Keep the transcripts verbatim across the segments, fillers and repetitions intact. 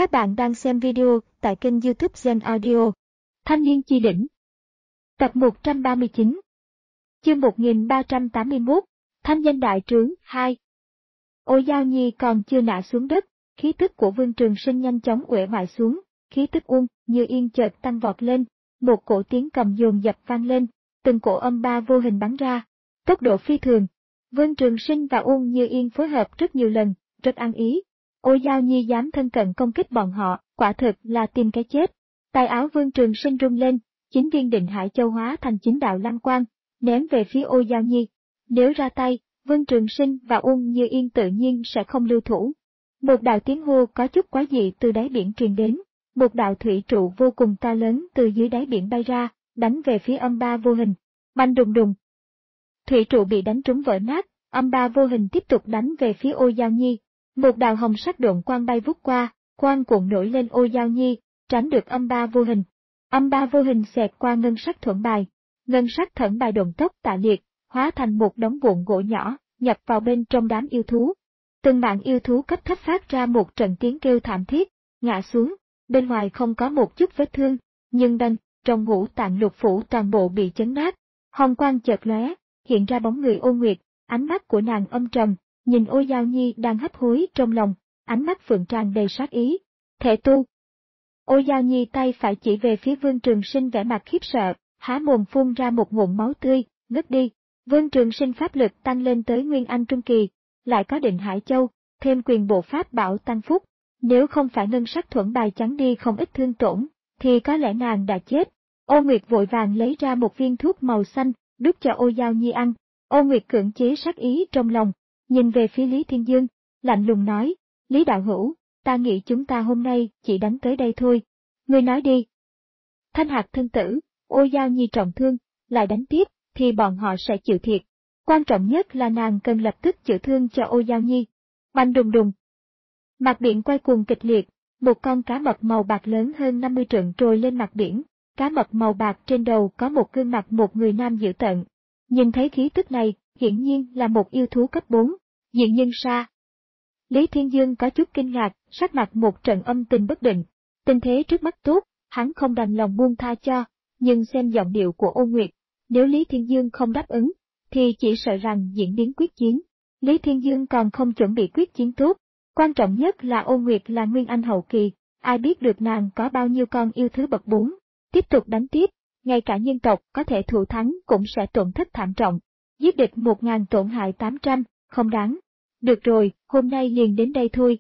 Các bạn đang xem video tại kênh YouTube Gen Audio. Thanh niên chi đỉnh. Tập một trăm ba mươi chín. Chương một nghìn ba trăm tám mươi mốt. Thanh danh đại trướng hai. Ô Giao Nhi còn chưa ngã xuống đất, khí tức của Vương Trường Sinh nhanh chóng uể oải xuống, khí tức Uông Như Yên chợt tăng vọt lên, một cổ tiếng cầm dồn dập vang lên, từng cổ âm ba vô hình bắn ra, tốc độ phi thường. Vương Trường Sinh và Uông Như Yên phối hợp rất nhiều lần, rất ăn ý. Ô Giao Nhi dám thân cận công kích bọn họ, quả thực là tìm cái chết. Tay áo Vương Trường Sinh rung lên, chín viên Định Hải Châu hóa thành chín đạo lam quang, ném về phía Ô Giao Nhi. Nếu ra tay, Vương Trường Sinh và Uông Như Yên tự nhiên sẽ không lưu thủ. Một đạo tiếng hô có chút quái dị từ đáy biển truyền đến, một đạo thủy trụ vô cùng to lớn từ dưới đáy biển bay ra, đánh về phía âm ba vô hình. Bành đùng đùng. Thủy trụ bị đánh trúng vỡ nát, âm ba vô hình tiếp tục đánh về phía Ô Giao Nhi. Một đạo hồng sắc độn quang bay vút qua, quang cuộn nổi lên Ô Giao Nhi, tránh được âm ba vô hình. Âm ba vô hình xẹt qua ngân sắc thuẫn bài, ngân sắc thuẫn bài độn tốc tạ liệt, hóa thành một đống vụn gỗ nhỏ, nhập vào bên trong đám yêu thú. Từng mạng yêu thú cấp thấp phát ra một trận tiếng kêu thảm thiết, ngã xuống, bên ngoài không có một chút vết thương, nhưng đanh, trong ngũ tạng lục phủ toàn bộ bị chấn nát. Hồng quang chợt lóe, hiện ra bóng người Ô Nguyệt, ánh mắt của nàng âm trầm, nhìn Ô Giao Nhi đang hấp hối trong lòng, ánh mắt phượng tràn đầy sát ý. Thể tu. Ô Giao Nhi tay phải chỉ về phía Vương Trường Sinh vẻ mặt khiếp sợ, há mồm phun ra một ngụm máu tươi, ngất đi. Vương Trường Sinh pháp lực tăng lên tới Nguyên Anh Trung Kỳ, lại có Định Hải Châu, thêm quyền bộ pháp bảo tăng phúc. Nếu không phải ngân sắc thuẫn bài chắn đi không ít thương tổn, thì có lẽ nàng đã chết. Ô Nguyệt vội vàng lấy ra một viên thuốc màu xanh, đút cho Ô Giao Nhi ăn. Ô Nguyệt cưỡng chế sát ý trong lòng, nhìn về phía Lý Thiên Dương, lạnh lùng nói, Lý đạo hữu, ta nghĩ chúng ta hôm nay chỉ đánh tới đây thôi. Ngươi nói đi. Thanh Hạc thân tử, Ô Giao Nhi trọng thương, lại đánh tiếp, thì bọn họ sẽ chịu thiệt. Quan trọng nhất là nàng cần lập tức chữa thương cho Ô Giao Nhi. Bành đùng đùng. Mặt biển quay cuồng kịch liệt, một con cá mập màu bạc lớn hơn năm mươi trượng trồi lên mặt biển. Cá mập màu bạc trên đầu có một gương mặt một người nam dữ tợn. Nhìn thấy khí tức này, hiển nhiên là một yêu thú cấp bốn, diện nhân sa. Lý Thiên Dương có chút kinh ngạc, sắc mặt một trận âm tình bất định. Tình thế trước mắt tốt, hắn không đành lòng buông tha cho, nhưng xem giọng điệu của Ô Nguyệt, nếu Lý Thiên Dương không đáp ứng, thì chỉ sợ rằng diễn biến quyết chiến. Lý Thiên Dương còn không chuẩn bị quyết chiến tốt, quan trọng nhất là Ô Nguyệt là Nguyên Anh hậu kỳ, ai biết được nàng có bao nhiêu con yêu thứ bậc bốn. Tiếp tục đánh tiếp, ngay cả nhân tộc có thể thủ thắng cũng sẽ tổn thất thảm trọng. Giết địch một ngàn tổn hại tám trăm, không đáng. Được rồi, hôm nay liền đến đây thôi.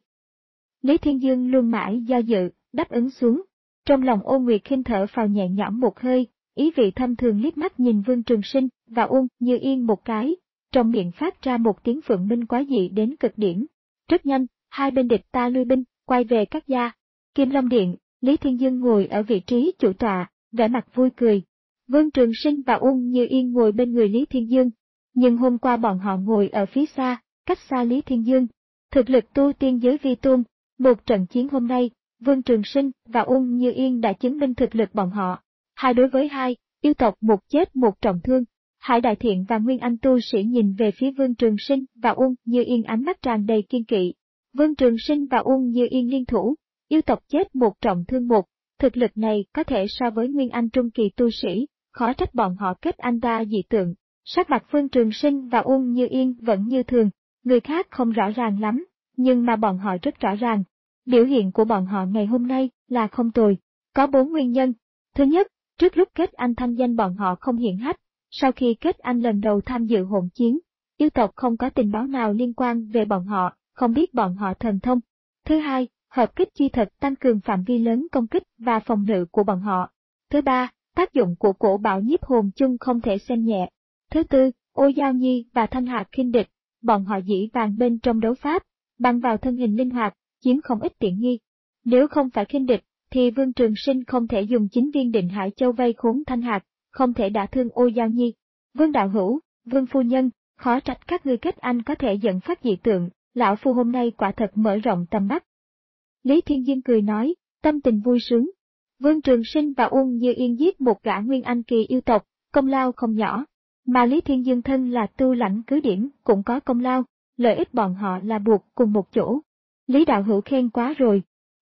Lý Thiên Dương luôn mãi do dự, đáp ứng xuống. Trong lòng Ô Nguyệt khinh thở phào nhẹ nhõm một hơi, ý vị thâm thường liếc mắt nhìn Vương Trường Sinh và Uông Như Yên một cái, trong miệng phát ra một tiếng phượng minh quá dị đến cực điểm. Rất nhanh, hai bên địch ta lui binh, quay về các gia. Kim Long Điện, Lý Thiên Dương ngồi ở vị trí chủ tọa, vẻ mặt vui cười. Vương Trường Sinh và Uông Như Yên ngồi bên người Lý Thiên Dương, nhưng hôm qua bọn họ ngồi ở phía xa, cách xa Lý Thiên Dương. Thực lực tu tiên giới vi tôn, một trận chiến hôm nay, Vương Trường Sinh và Uông Như Yên đã chứng minh thực lực bọn họ. Hai đối với hai, yêu tộc một chết một trọng thương. Hải Đại Thiện và Nguyên Anh tu sĩ nhìn về phía Vương Trường Sinh và Uông Như Yên ánh mắt tràn đầy kiên kỵ. Vương Trường Sinh và Uông Như Yên liên thủ, yêu tộc chết một trọng thương một. Thực lực này có thể so với Nguyên Anh Trung Kỳ tu sĩ, khó trách bọn họ kết anh đa dị tượng. Sắc mặt Vương Trường Sinh và Uông Như Yên vẫn như thường, người khác không rõ ràng lắm, nhưng mà bọn họ rất rõ ràng. Biểu hiện của bọn họ ngày hôm nay là không tồi, có bốn nguyên nhân. Thứ nhất, trước lúc kết anh thanh danh bọn họ không hiển hách, sau khi kết anh lần đầu tham dự hỗn chiến, yêu tộc không có tình báo nào liên quan về bọn họ, không biết bọn họ thần thông. Thứ hai, hợp kích chi thật tăng cường phạm vi lớn công kích và phòng ngự của bọn họ. Thứ ba, tác dụng của cổ bảo nhiếp hồn chung không thể xem nhẹ. Thứ tư, Ô Giao Nhi và Thanh Hạc khinh địch, bọn họ dĩ vàng bên trong đấu pháp, bằng vào thân hình linh hoạt, chiếm không ít tiện nghi. Nếu không phải khinh địch, thì Vương Trường Sinh không thể dùng chính viên Định Hải Châu vây khốn Thanh Hạc, không thể đả thương Ô Giao Nhi. Vương đạo hữu, Vương phu nhân, khó trách các ngươi kết anh có thể dẫn phát dị tượng, lão phu hôm nay quả thật mở rộng tầm mắt. Lý Thiên Dương cười nói, tâm tình vui sướng. Vương Trường Sinh và Uông Như Yên giết một gã Nguyên Anh kỳ yêu tộc, công lao không nhỏ. Mà Lý Thiên Dương thân là tu lãnh cứ điểm cũng có công lao, lợi ích bọn họ là buộc cùng một chỗ. Lý đạo hữu khen quá rồi.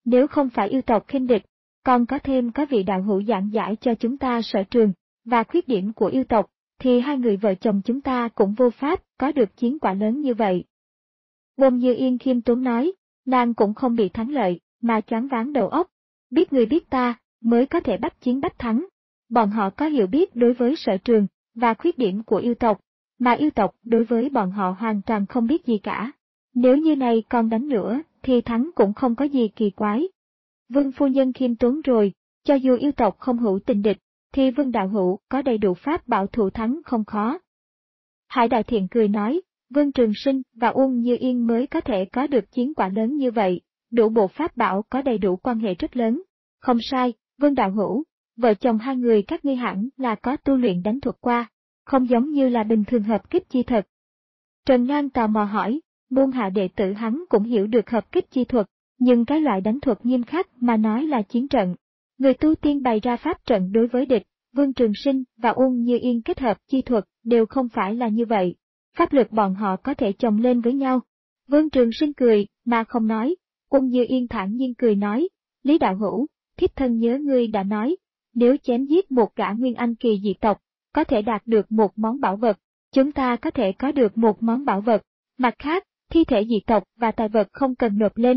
Nếu không phải yêu tộc khinh địch, còn có thêm có vị đạo hữu giảng giải cho chúng ta sở trường và khuyết điểm của yêu tộc, thì hai người vợ chồng chúng ta cũng vô pháp có được chiến quả lớn như vậy. Bông Như Yên khiêm tốn nói, nàng cũng không bị thắng lợi, mà choáng váng đầu óc. Biết người biết ta, mới có thể bách chiến bách thắng. Bọn họ có hiểu biết đối với sở trường và khuyết điểm của yêu tộc, mà yêu tộc đối với bọn họ hoàn toàn không biết gì cả. Nếu như này còn đánh nữa, thì thắng cũng không có gì kỳ quái. Vương phu nhân khiêm tốn rồi, cho dù yêu tộc không hữu tình địch, thì Vương đạo hữu có đầy đủ pháp bảo thủ thắng không khó. Hải Đại Thiện cười nói, Vương Trường Sinh và Uông Như Yên mới có thể có được chiến quả lớn như vậy, đủ bộ pháp bảo có đầy đủ quan hệ rất lớn. Không sai, Vương đạo hữu, vợ chồng hai người các ngươi hẳn là có tu luyện đánh thuật qua, không giống như là bình thường hợp kích chi thuật. Trần Ngang tò mò hỏi, môn hạ đệ tử hắn cũng hiểu được hợp kích chi thuật, nhưng cái loại đánh thuật nghiêm khắc mà nói là chiến trận. Người tu tiên bày ra pháp trận đối với địch, Vương Trường Sinh và Uông Như Yên kết hợp chi thuật đều không phải là như vậy. Pháp lực bọn họ có thể chồng lên với nhau. Vương Trường Sinh cười, mà không nói. Uông Như Yên thản nhiên cười nói, Lý đạo hữu, thiếp thân nhớ ngươi đã nói, nếu chém giết một gã nguyên anh kỳ dị tộc, có thể đạt được một món bảo vật, chúng ta có thể có được một món bảo vật. Mặt khác, thi thể dị tộc và tài vật không cần nộp lên.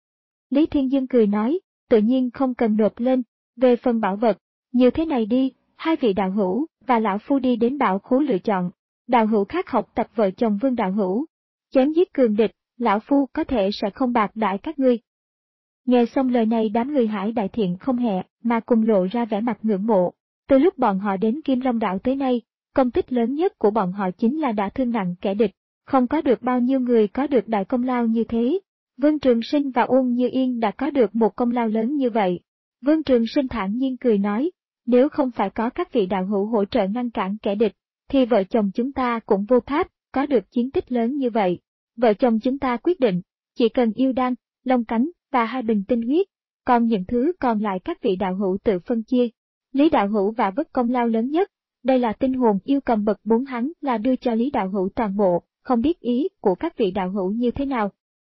Lý Thiên Dương cười nói, tự nhiên không cần nộp lên, về phần bảo vật, như thế này đi, hai vị đạo hữu và lão phu đi đến bảo khố lựa chọn. Đạo hữu khác học tập vợ chồng Vương đạo hữu, chém giết cường địch, lão phu có thể sẽ không bạc đãi các ngươi. Nghe xong lời này đám người Hải Đại Thiện không hẹ mà cùng lộ ra vẻ mặt ngưỡng mộ. Từ lúc bọn họ đến Kim Long Đạo tới nay, công tích lớn nhất của bọn họ chính là đã thương nặng kẻ địch, không có được bao nhiêu người có được đại công lao như thế. Vương Trường Sinh và Uông Như Yên đã có được một công lao lớn như vậy. Vương Trường Sinh thản nhiên cười nói, nếu không phải có các vị đạo hữu hỗ trợ ngăn cản kẻ địch, thì vợ chồng chúng ta cũng vô pháp có được chiến tích lớn như vậy. Vợ chồng chúng ta quyết định, chỉ cần yêu đan, long cánh và hai bình tinh huyết, còn những thứ còn lại các vị đạo hữu tự phân chia. Lý đạo hữu và vất công lao lớn nhất, đây là tinh hồn yêu cầm bậc bốn hắn là đưa cho Lý đạo hữu toàn bộ, không biết ý của các vị đạo hữu như thế nào.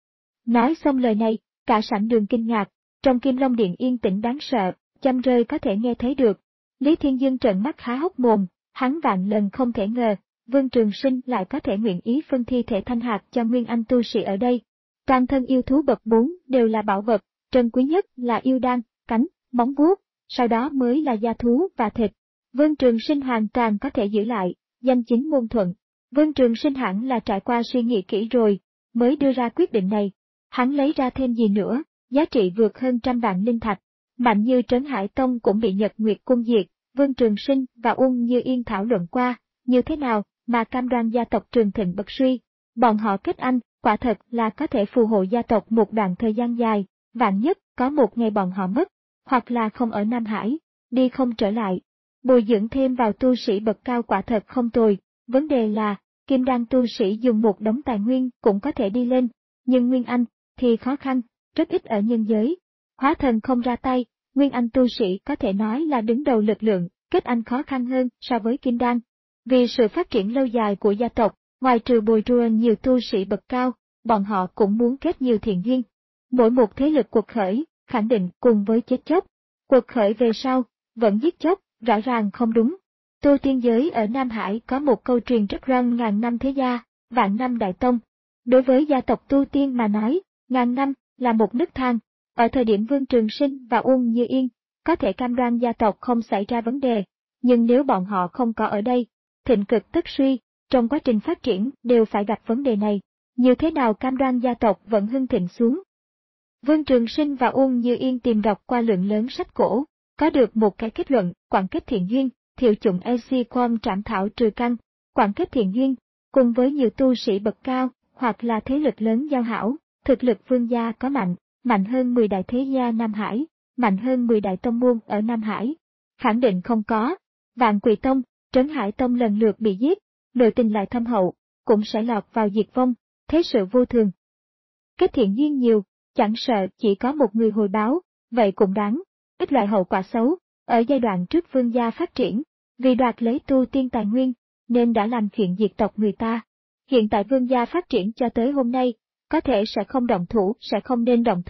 Nói xong lời này, cả sảnh đường kinh ngạc, trong Kim Long Điện yên tĩnh đáng sợ, chăm rơi có thể nghe thấy được. Lý Thiên Dương trợn mắt há hốc mồm, hắn vạn lần không thể ngờ, Vương Trường Sinh lại có thể nguyện ý phân thi thể thanh hạt cho nguyên anh tu sĩ ở đây. Toàn thân yêu thú bậc bốn đều là bảo vật, trân quý nhất là yêu đan, cánh, móng vuốt, sau đó mới là da thú và thịt. Vương Trường Sinh hoàn toàn có thể giữ lại, danh chính ngôn thuận. Vương Trường Sinh hẳn là trải qua suy nghĩ kỹ rồi, mới đưa ra quyết định này. Hắn lấy ra thêm gì nữa, giá trị vượt hơn trăm vạn linh thạch. Mạnh như Trấn Hải Tông cũng bị Nhật Nguyệt Cung diệt, Vương Trường Sinh và Uông Như Yên thảo luận qua, như thế nào mà cam đoan gia tộc trường thịnh bậc suy. Bọn họ kết anh, quả thật là có thể phù hộ gia tộc một đoạn thời gian dài, vạn nhất có một ngày bọn họ mất, hoặc là không ở Nam Hải, đi không trở lại. Bồi dưỡng thêm vào tu sĩ bậc cao quả thật không tồi, vấn đề là, kim đan tu sĩ dùng một đống tài nguyên cũng có thể đi lên, nhưng Nguyên Anh thì khó khăn, rất ít ở nhân giới. Hóa thần không ra tay, Nguyên Anh tu sĩ có thể nói là đứng đầu lực lượng, kết anh khó khăn hơn so với kim đan. Vì sự phát triển lâu dài của gia tộc, ngoài trừ bồi dưỡng nhiều tu sĩ bậc cao, bọn họ cũng muốn kết nhiều thiện duyên. Mỗi một thế lực cuộc khởi, khẳng định cùng với chết chóc. Cuộc khởi về sau, vẫn giết chóc, rõ ràng không đúng. Tu tiên giới ở Nam Hải có một câu truyền rất răng ngàn năm thế gia, vạn năm đại tông. Đối với gia tộc tu tiên mà nói, ngàn năm là một nấc thang. Ở thời điểm Vương Trường Sinh và Uông Như Yên, có thể cam đoan gia tộc không xảy ra vấn đề, nhưng nếu bọn họ không có ở đây, thịnh cực tức suy, trong quá trình phát triển đều phải gặp vấn đề này, như thế nào cam đoan gia tộc vẫn hưng thịnh xuống. Vương Trường Sinh và Uông Như Yên tìm đọc qua lượng lớn sách cổ, có được một cái kết luận, quảng kết thiện duyên, thiệu chủng ac quam trảm thảo trừ căn, quảng kết thiện duyên, cùng với nhiều tu sĩ bậc cao, hoặc là thế lực lớn giao hảo, thực lực vương gia có mạnh, mạnh hơn mười đại thế gia Nam Hải, mạnh hơn mười đại tông môn ở Nam Hải. Khẳng định không có, Vạn Quỷ Tông, Trấn Hải Tông lần lượt bị giết, nội tình lại thâm hậu, cũng sẽ lọt vào diệt vong, thế sự vô thường. Kết thiện duyên nhiều, chẳng sợ chỉ có một người hồi báo, vậy cũng đáng, ít loại hậu quả xấu. Ở giai đoạn trước vương gia phát triển, vì đoạt lấy tu tiên tài nguyên, nên đã làm chuyện diệt tộc người ta. Hiện tại vương gia phát triển cho tới hôm nay, có thể sẽ không động thủ, sẽ không nên động thủ,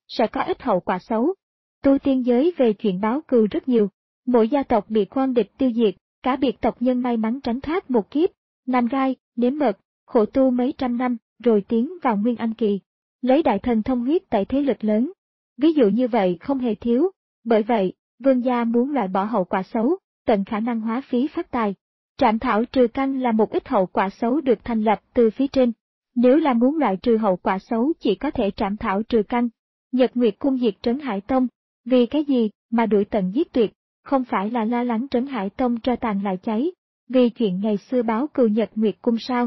sẽ có ít hậu quả xấu. Tu tiên giới về chuyện báo cừu rất nhiều, mỗi gia tộc bị quan địch tiêu diệt, cả biệt tộc nhân may mắn tránh thoát một kiếp, nằm gai, nếm mật, khổ tu mấy trăm năm, rồi tiến vào Nguyên Anh kỳ, lấy đại thần thông huyết tẩy thế lực lớn. Ví dụ như vậy không hề thiếu, bởi vậy, vương gia muốn loại bỏ hậu quả xấu, tận khả năng hóa phí phát tài. Trảm thảo trừ căn là một ít hậu quả xấu được thành lập từ phía trên. Nếu là muốn loại trừ hậu quả xấu chỉ có thể trảm thảo trừ căn. Nhật Nguyệt Cung diệt Trấn Hải Tông, vì cái gì mà đuổi tận giết tuyệt, không phải là lo lắng Trấn Hải Tông tro tàn lại cháy, vì chuyện ngày xưa báo cừu Nhật Nguyệt Cung sao?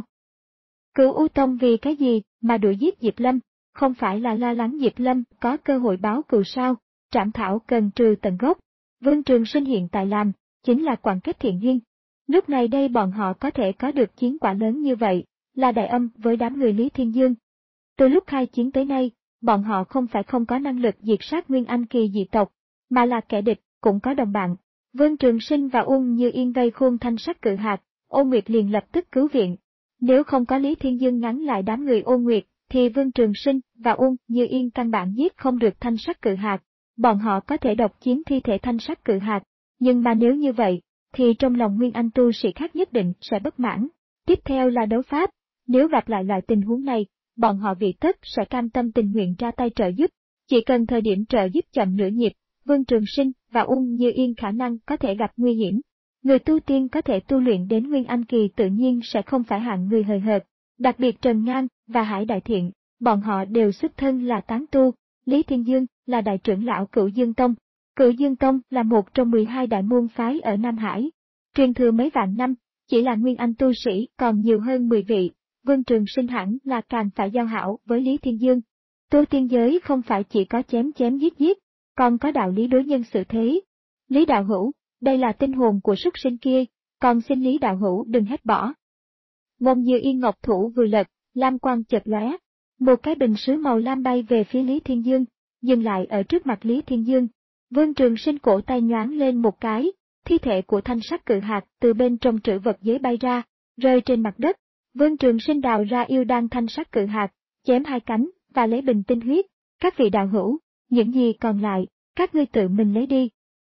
Cửu U Tông vì cái gì mà đuổi giết Diệp Lâm, không phải là lo lắng Diệp Lâm có cơ hội báo cừu sao? Trảm thảo cần trừ tận gốc. Vương Trường Sinh hiện tại làm, chính là quản kết thiện duyên. Lúc này đây bọn họ có thể có được chiến quả lớn như vậy, là đại âm với đám người Lý Thiên Dương. Từ lúc khai chiến tới nay, bọn họ không phải không có năng lực diệt sát Nguyên Anh kỳ dị tộc, mà là kẻ địch, cũng có đồng bạn. Vương Trường Sinh và Ung Như Yên vây khuôn Thanh Sắc Cự Hạc, Ôn Nguyệt liền lập tức cứu viện. Nếu không có Lý Thiên Dương ngắn lại đám người Ôn Nguyệt, thì Vương Trường Sinh và Ung Như Yên căn bản giết không được Thanh Sắc Cự Hạc. Bọn họ có thể độc chiếm thi thể Thanh Sắc Cự Hạc, nhưng mà nếu như vậy, thì trong lòng Nguyên Anh tu sĩ khác nhất định sẽ bất mãn. Tiếp theo là đấu pháp, nếu gặp lại loại tình huống này, bọn họ vị tất sẽ cam tâm tình nguyện ra tay trợ giúp. Chỉ cần thời điểm trợ giúp chậm nửa nhịp, Vương Trường Sinh và Ung Như Yên khả năng có thể gặp nguy hiểm. Người tu tiên có thể tu luyện đến Nguyên Anh kỳ tự nhiên sẽ không phải hạng người hời hợt, đặc biệt Trần Ngang và Hải Đại Thiện, bọn họ đều xuất thân là tán tu. Lý Thiên Dương là đại trưởng lão Cửu Dương Tông. Cửu Dương Tông là một trong mười hai đại môn phái ở Nam Hải, truyền thừa mấy vạn năm, chỉ là Nguyên Anh tu sĩ còn nhiều hơn mười vị. Vương Trường Sinh hẳn là càng phải giao hảo với Lý Thiên Dương. Tu tiên giới không phải chỉ có chém chém giết giết, còn có đạo lý đối nhân xử thế. Lý đạo hữu, đây là tinh hồn của súc sinh kia, còn xin Lý đạo hữu đừng hết bỏ. Ngôn Như Yên ngọc thủ vừa lật, lam quang chợt lóe, một cái bình sứ màu lam bay về phía Lý Thiên Dương, dừng lại ở trước mặt Lý Thiên Dương. Vương Trường Sinh cổ tay nhoáng lên một cái, thi thể của Thanh Sắc Cự Hạc từ bên trong trữ vật giới bay ra, rơi trên mặt đất. Vương Trường Sinh đào ra yêu đan Thanh Sắc Cự Hạc, chém hai cánh, và lấy bình tinh huyết. Các vị đạo hữu, những gì còn lại, các ngươi tự mình lấy đi.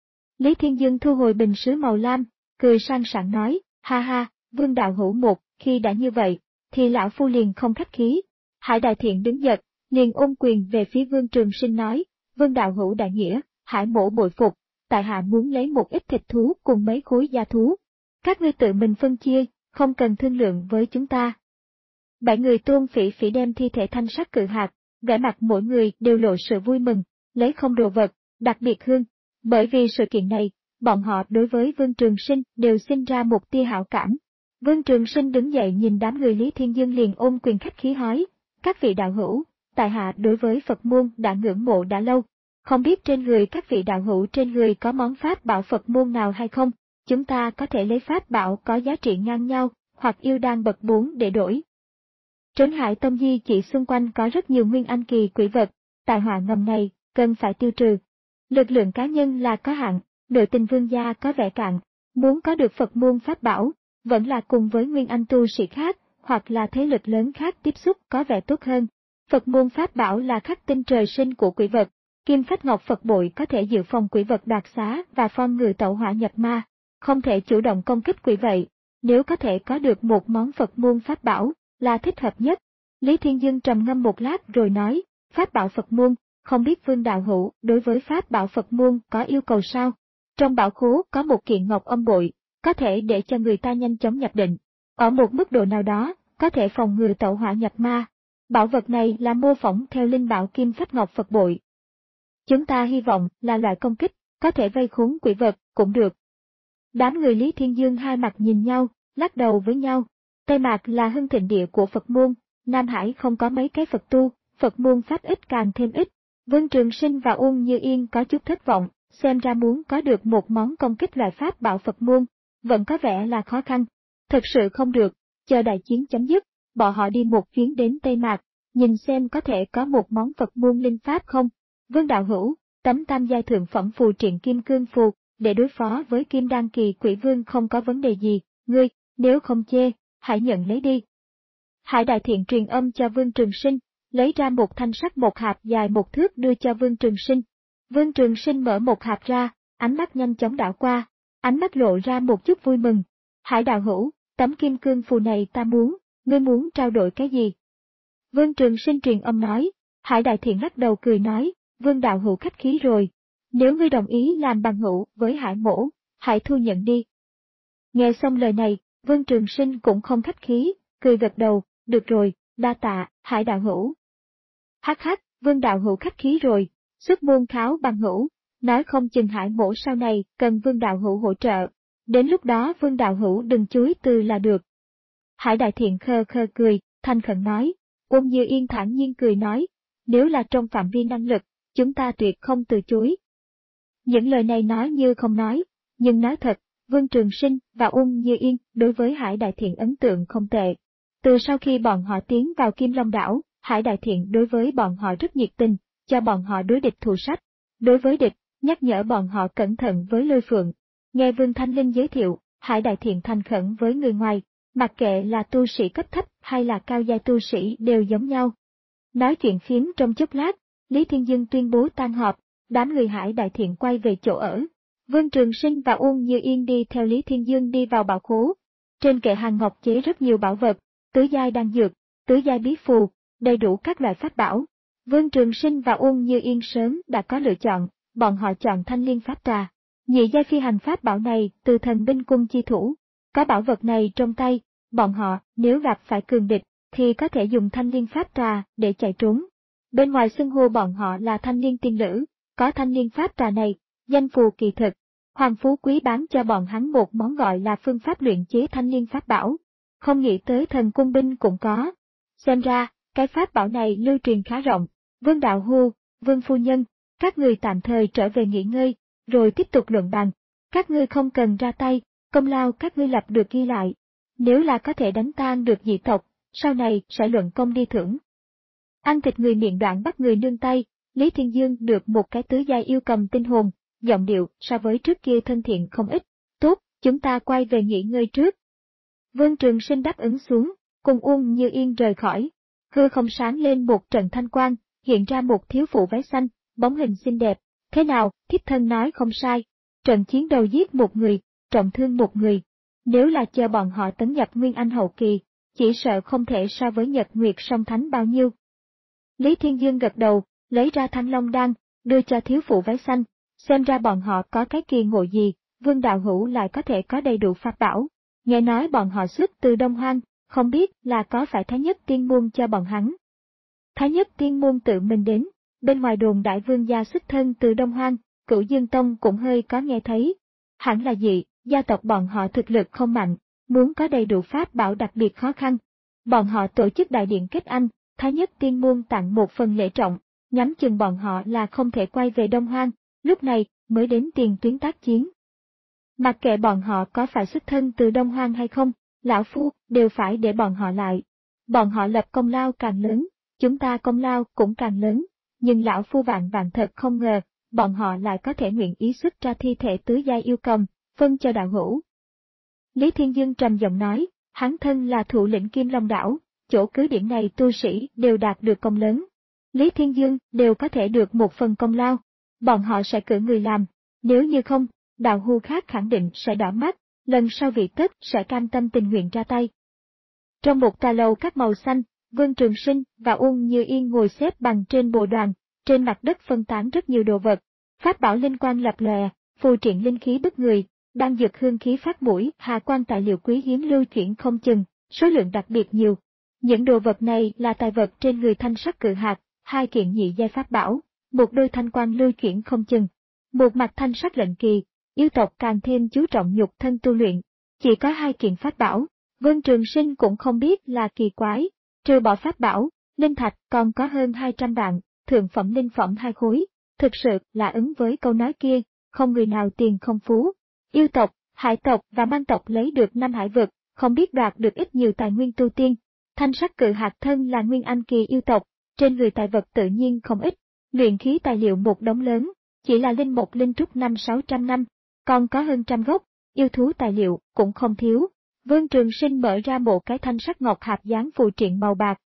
Lý Thiên Dương thu hồi bình sứ màu lam, cười sang sảng nói, ha ha, Vương đạo hữu một, khi đã như vậy, thì lão phu liền không khách khí. Hải Đại Thiện đứng giật, liền ôm quyền về phía Vương Trường Sinh nói, Vương đạo hữu đại nghĩa, Hải mỗ bội phục, tại hạ muốn lấy một ít thịt thú cùng mấy khối da thú. Các ngươi tự mình phân chia, không cần thương lượng với chúng ta. Bảy người Tôn Phỉ Phỉ đem thi thể Thanh Sắc Cự Hạc, vẻ mặt mỗi người đều lộ sự vui mừng, lấy không đồ vật, đặc biệt hương. Bởi vì sự kiện này, bọn họ đối với Vương Trường Sinh đều sinh ra một tia hảo cảm. Vương Trường Sinh đứng dậy nhìn đám người Lý Thiên Dương liền ôm quyền khách khí hỏi, các vị đạo hữu, tại hạ đối với Phật môn đã ngưỡng mộ đã lâu, không biết trên người các vị đạo hữu trên người có món pháp bảo Phật môn nào hay không, chúng ta có thể lấy pháp bảo có giá trị ngang nhau, hoặc yêu đan bậc bốn để đổi. Trấn Hải Tông di chỉ xung quanh có rất nhiều Nguyên Anh kỳ quỷ vật, tai họa ngầm này cần phải tiêu trừ. Lực lượng cá nhân là có hạn, nội tình vương gia có vẻ cạn, muốn có được Phật môn pháp bảo, vẫn là cùng với Nguyên Anh tu sĩ khác, hoặc là thế lực lớn khác tiếp xúc có vẻ tốt hơn. Phật môn pháp bảo là khắc tinh trời sinh của quỷ vật, Kim Phách Ngọc Phật bội có thể dự phòng quỷ vật đoạt xá và phong ngừa tẩu hỏa nhập ma, không thể chủ động công kích quỷ vậy. Nếu có thể có được một món Phật môn pháp bảo, là thích hợp nhất. Lý Thiên Dương trầm ngâm một lát rồi nói, pháp bảo Phật môn, không biết Vương đạo hữu đối với pháp bảo Phật môn có yêu cầu sao? Trong bảo khố có một kiện ngọc âm bội, có thể để cho người ta nhanh chóng nhập định. Ở một mức độ nào đó, có thể phòng ngừa tẩu hỏa nhập ma. Bảo vật này là mô phỏng theo linh bảo Kim Phách Ngọc Phật bội. Chúng ta hy vọng là loại công kích, có thể vây khốn quỷ vật, cũng được. Đám người Lý Thiên Dương hai mặt nhìn nhau, lắc đầu với nhau. Tây Mạc là hưng thịnh địa của Phật môn, Nam Hải không có mấy cái Phật tu, Phật môn pháp ít càng thêm ít. Vương Trường Sinh và Ung Như Yên có chút thất vọng, xem ra muốn có được một món công kích loại pháp bảo Phật môn, vẫn có vẻ là khó khăn. Thực sự không được, chờ đại chiến chấm dứt, bọn họ đi một chuyến đến Tây Mạc, nhìn xem có thể có một món Phật môn linh pháp không. Vương đạo hữu, tấm tam giai thượng phẩm phù triện kim cương phù, để đối phó với kim đan kỳ quỷ vương không có vấn đề gì, ngươi, nếu không chê, hãy nhận lấy đi. Hải Đại Thiện truyền âm cho Vương Trường Sinh, lấy ra một thanh sắt một hạp dài một thước đưa cho Vương Trường Sinh. Vương Trường Sinh mở một hạp ra, ánh mắt nhanh chóng đảo qua, ánh mắt lộ ra một chút vui mừng. Hải đạo hữu, tấm kim cương phù này ta muốn, ngươi muốn trao đổi cái gì? Vương Trường Sinh truyền âm nói. Hải Đại Thiện lắc đầu cười nói, Vương đạo hữu khách khí rồi. Nếu ngươi đồng ý làm bằng hữu với Hải mỗ, hãy thu nhận đi. Nghe xong lời này, Vương Trường Sinh cũng không khách khí, cười gật đầu, được rồi, đa tạ, Hải đạo hữu. Hắc hắc, Vương đạo hữu khách khí rồi, xuất môn kháo bằng hữu, nói không chừng Hải mỗ sau này cần Vương đạo hữu hỗ trợ, đến lúc đó Vương đạo hữu đừng chối từ là được. Hải Đại Thiện khơ khơ cười, thành khẩn nói. Uông Như Yên thản nhiên cười nói, nếu là trong phạm vi năng lực, chúng ta tuyệt không từ chối. Những lời này nói như không nói, nhưng nói thật, Vương Trường Sinh và Uông Như Yên đối với Hải Đại Thiện ấn tượng không tệ. Từ sau khi bọn họ tiến vào Kim Long Đảo, Hải Đại Thiện đối với bọn họ rất nhiệt tình, cho bọn họ đối địch thù sách. Đối với địch, nhắc nhở bọn họ cẩn thận với Lôi Phượng. Nghe Vương Thanh Linh giới thiệu, Hải Đại Thiện thành khẩn với người ngoài, mặc kệ là tu sĩ cấp thấp hay là cao giai tu sĩ đều giống nhau. Nói chuyện phiếm trong chốc lát, Lý Thiên Dương tuyên bố tan họp, đám người Hải Đại Thiện quay về chỗ ở. Vương Trường Sinh và Uông Như Yên đi theo Lý Thiên Dương đi vào bảo khố. Trên kệ hàng ngọc chế rất nhiều bảo vật, tứ giai đan dược, tứ giai bí phù, đầy đủ các loại pháp bảo. Vương Trường Sinh và Uông Như Yên sớm đã có lựa chọn, bọn họ chọn Thanh Liên Pháp Trà. Nhị giai phi hành pháp bảo này từ Thần Binh Cung chi thủ. Có bảo vật này trong tay, bọn họ nếu gặp phải cường địch thì có thể dùng Thanh Liên Pháp Trà để chạy trốn. Bên ngoài xưng hô bọn họ là Thanh Liên tiên nữ, có Thanh Liên Pháp Trà này, danh phù kỳ thực. Hoàng Phú Quý bán cho bọn hắn một món gọi là phương pháp luyện chế Thanh Liên Pháp Bảo. Không nghĩ tới Thần Cung Binh cũng có. Xem ra, cái pháp bảo này lưu truyền khá rộng. Vương Đạo Hưu, Vương Phu Nhân, các người tạm thời trở về nghỉ ngơi, rồi tiếp tục luận bàn. Các ngươi không cần ra tay, công lao các ngươi lập được ghi lại. Nếu là có thể đánh tan được dị tộc, sau này sẽ luận công đi thưởng. Ăn thịt người miệng đoạn bắt người nương tay, Lý Thiên Dương được một cái tứ giai yêu cầm tinh hồn, giọng điệu so với trước kia thân thiện không ít. Tốt, chúng ta quay về nghỉ ngơi trước. Vương Trường Sinh đáp ứng xuống, cùng Uông Như Yên rời khỏi. Hư không sáng lên một trận thanh quang, hiện ra một thiếu phụ váy xanh, bóng hình xinh đẹp. Thế nào, thiếp thân nói không sai. Trận chiến đầu giết một người, trọng thương một người. Nếu là chờ bọn họ tấn nhập Nguyên Anh hậu kỳ, chỉ sợ không thể so với Nhật Nguyệt song thánh bao nhiêu. Lý Thiên Dương gật đầu, lấy ra Thăng Long đan, đưa cho thiếu phụ váy xanh, xem ra bọn họ có cái kỳ ngộ gì, Vương đạo hữu lại có thể có đầy đủ pháp bảo. Nghe nói bọn họ xuất từ Đông Hoang, không biết là có phải Thái Nhất Tiên Môn cho bọn hắn. Thái Nhất Tiên Môn tự mình đến, bên ngoài đồn đại vương gia xuất thân từ Đông Hoang, Cửu Dương Tông cũng hơi có nghe thấy. Hẳn là gì, gia tộc bọn họ thực lực không mạnh, muốn có đầy đủ pháp bảo đặc biệt khó khăn. Bọn họ tổ chức đại điện kết anh, Thái Nhất Tiên Môn tặng một phần lễ trọng, nhắm chừng bọn họ là không thể quay về Đông Hoang, lúc này mới đến tiền tuyến tác chiến. Mặc kệ bọn họ có phải xuất thân từ Đông Hoang hay không, lão phu đều phải để bọn họ lại. Bọn họ lập công lao càng lớn, chúng ta công lao cũng càng lớn, nhưng lão phu vạn vạn thật không ngờ, bọn họ lại có thể nguyện ý xuất ra thi thể tứ giai yêu cầm, phân cho đạo hữu. Lý Thiên Dương trầm giọng nói, hắn thân là thủ lĩnh Kim Long Đảo, chỗ cứ điểm này tu sĩ đều đạt được công lớn. Lý Thiên Dương đều có thể được một phần công lao, bọn họ sẽ cử người làm, nếu như không, đạo hưu khác khẳng định sẽ đỏ mắt, lần sau vị tất sẽ cam tâm tình nguyện ra tay. Trong một trà lầu các màu xanh, Vương Trường Sinh và Uông Như Yên ngồi xếp bằng trên bồ đoàn, trên mặt đất phân tán rất nhiều đồ vật, pháp bảo linh quang lập lòe, phù triện linh khí bức người, đan dược hương khí phát mũi, hà quan tài liệu quý hiếm lưu chuyển không chừng, số lượng đặc biệt nhiều. Những đồ vật này là tài vật trên người Thanh Sắc Cự Hạc, hai kiện nhị giai pháp bảo, một đôi thanh quan lưu chuyển không chừng, một mặt thanh sắc lệnh kỳ, yêu tộc càng thêm chú trọng nhục thân tu luyện, chỉ có hai kiện pháp bảo, Vương Trường Sinh cũng không biết là kỳ quái, trừ bỏ pháp bảo, linh thạch còn có hơn hai trăm vạn, thượng phẩm linh phẩm hai khối, thực sự là ứng với câu nói kia, không người nào tiền không phú. Yêu tộc, hải tộc và mang tộc lấy được năm hải vực, không biết đoạt được ít nhiều tài nguyên tu tiên. Thanh Sắc Cự Hạc thân là nguyên anh kỳ yêu tộc, trên người tài vật tự nhiên không ít, luyện khí tài liệu một đống lớn, chỉ là linh mục linh trúc năm sáu trăm năm, còn có hơn trăm gốc, yêu thú tài liệu cũng không thiếu. Vương Trường Sinh mở ra một cái thanh sắc ngọc hạp dáng phù triện màu bạc,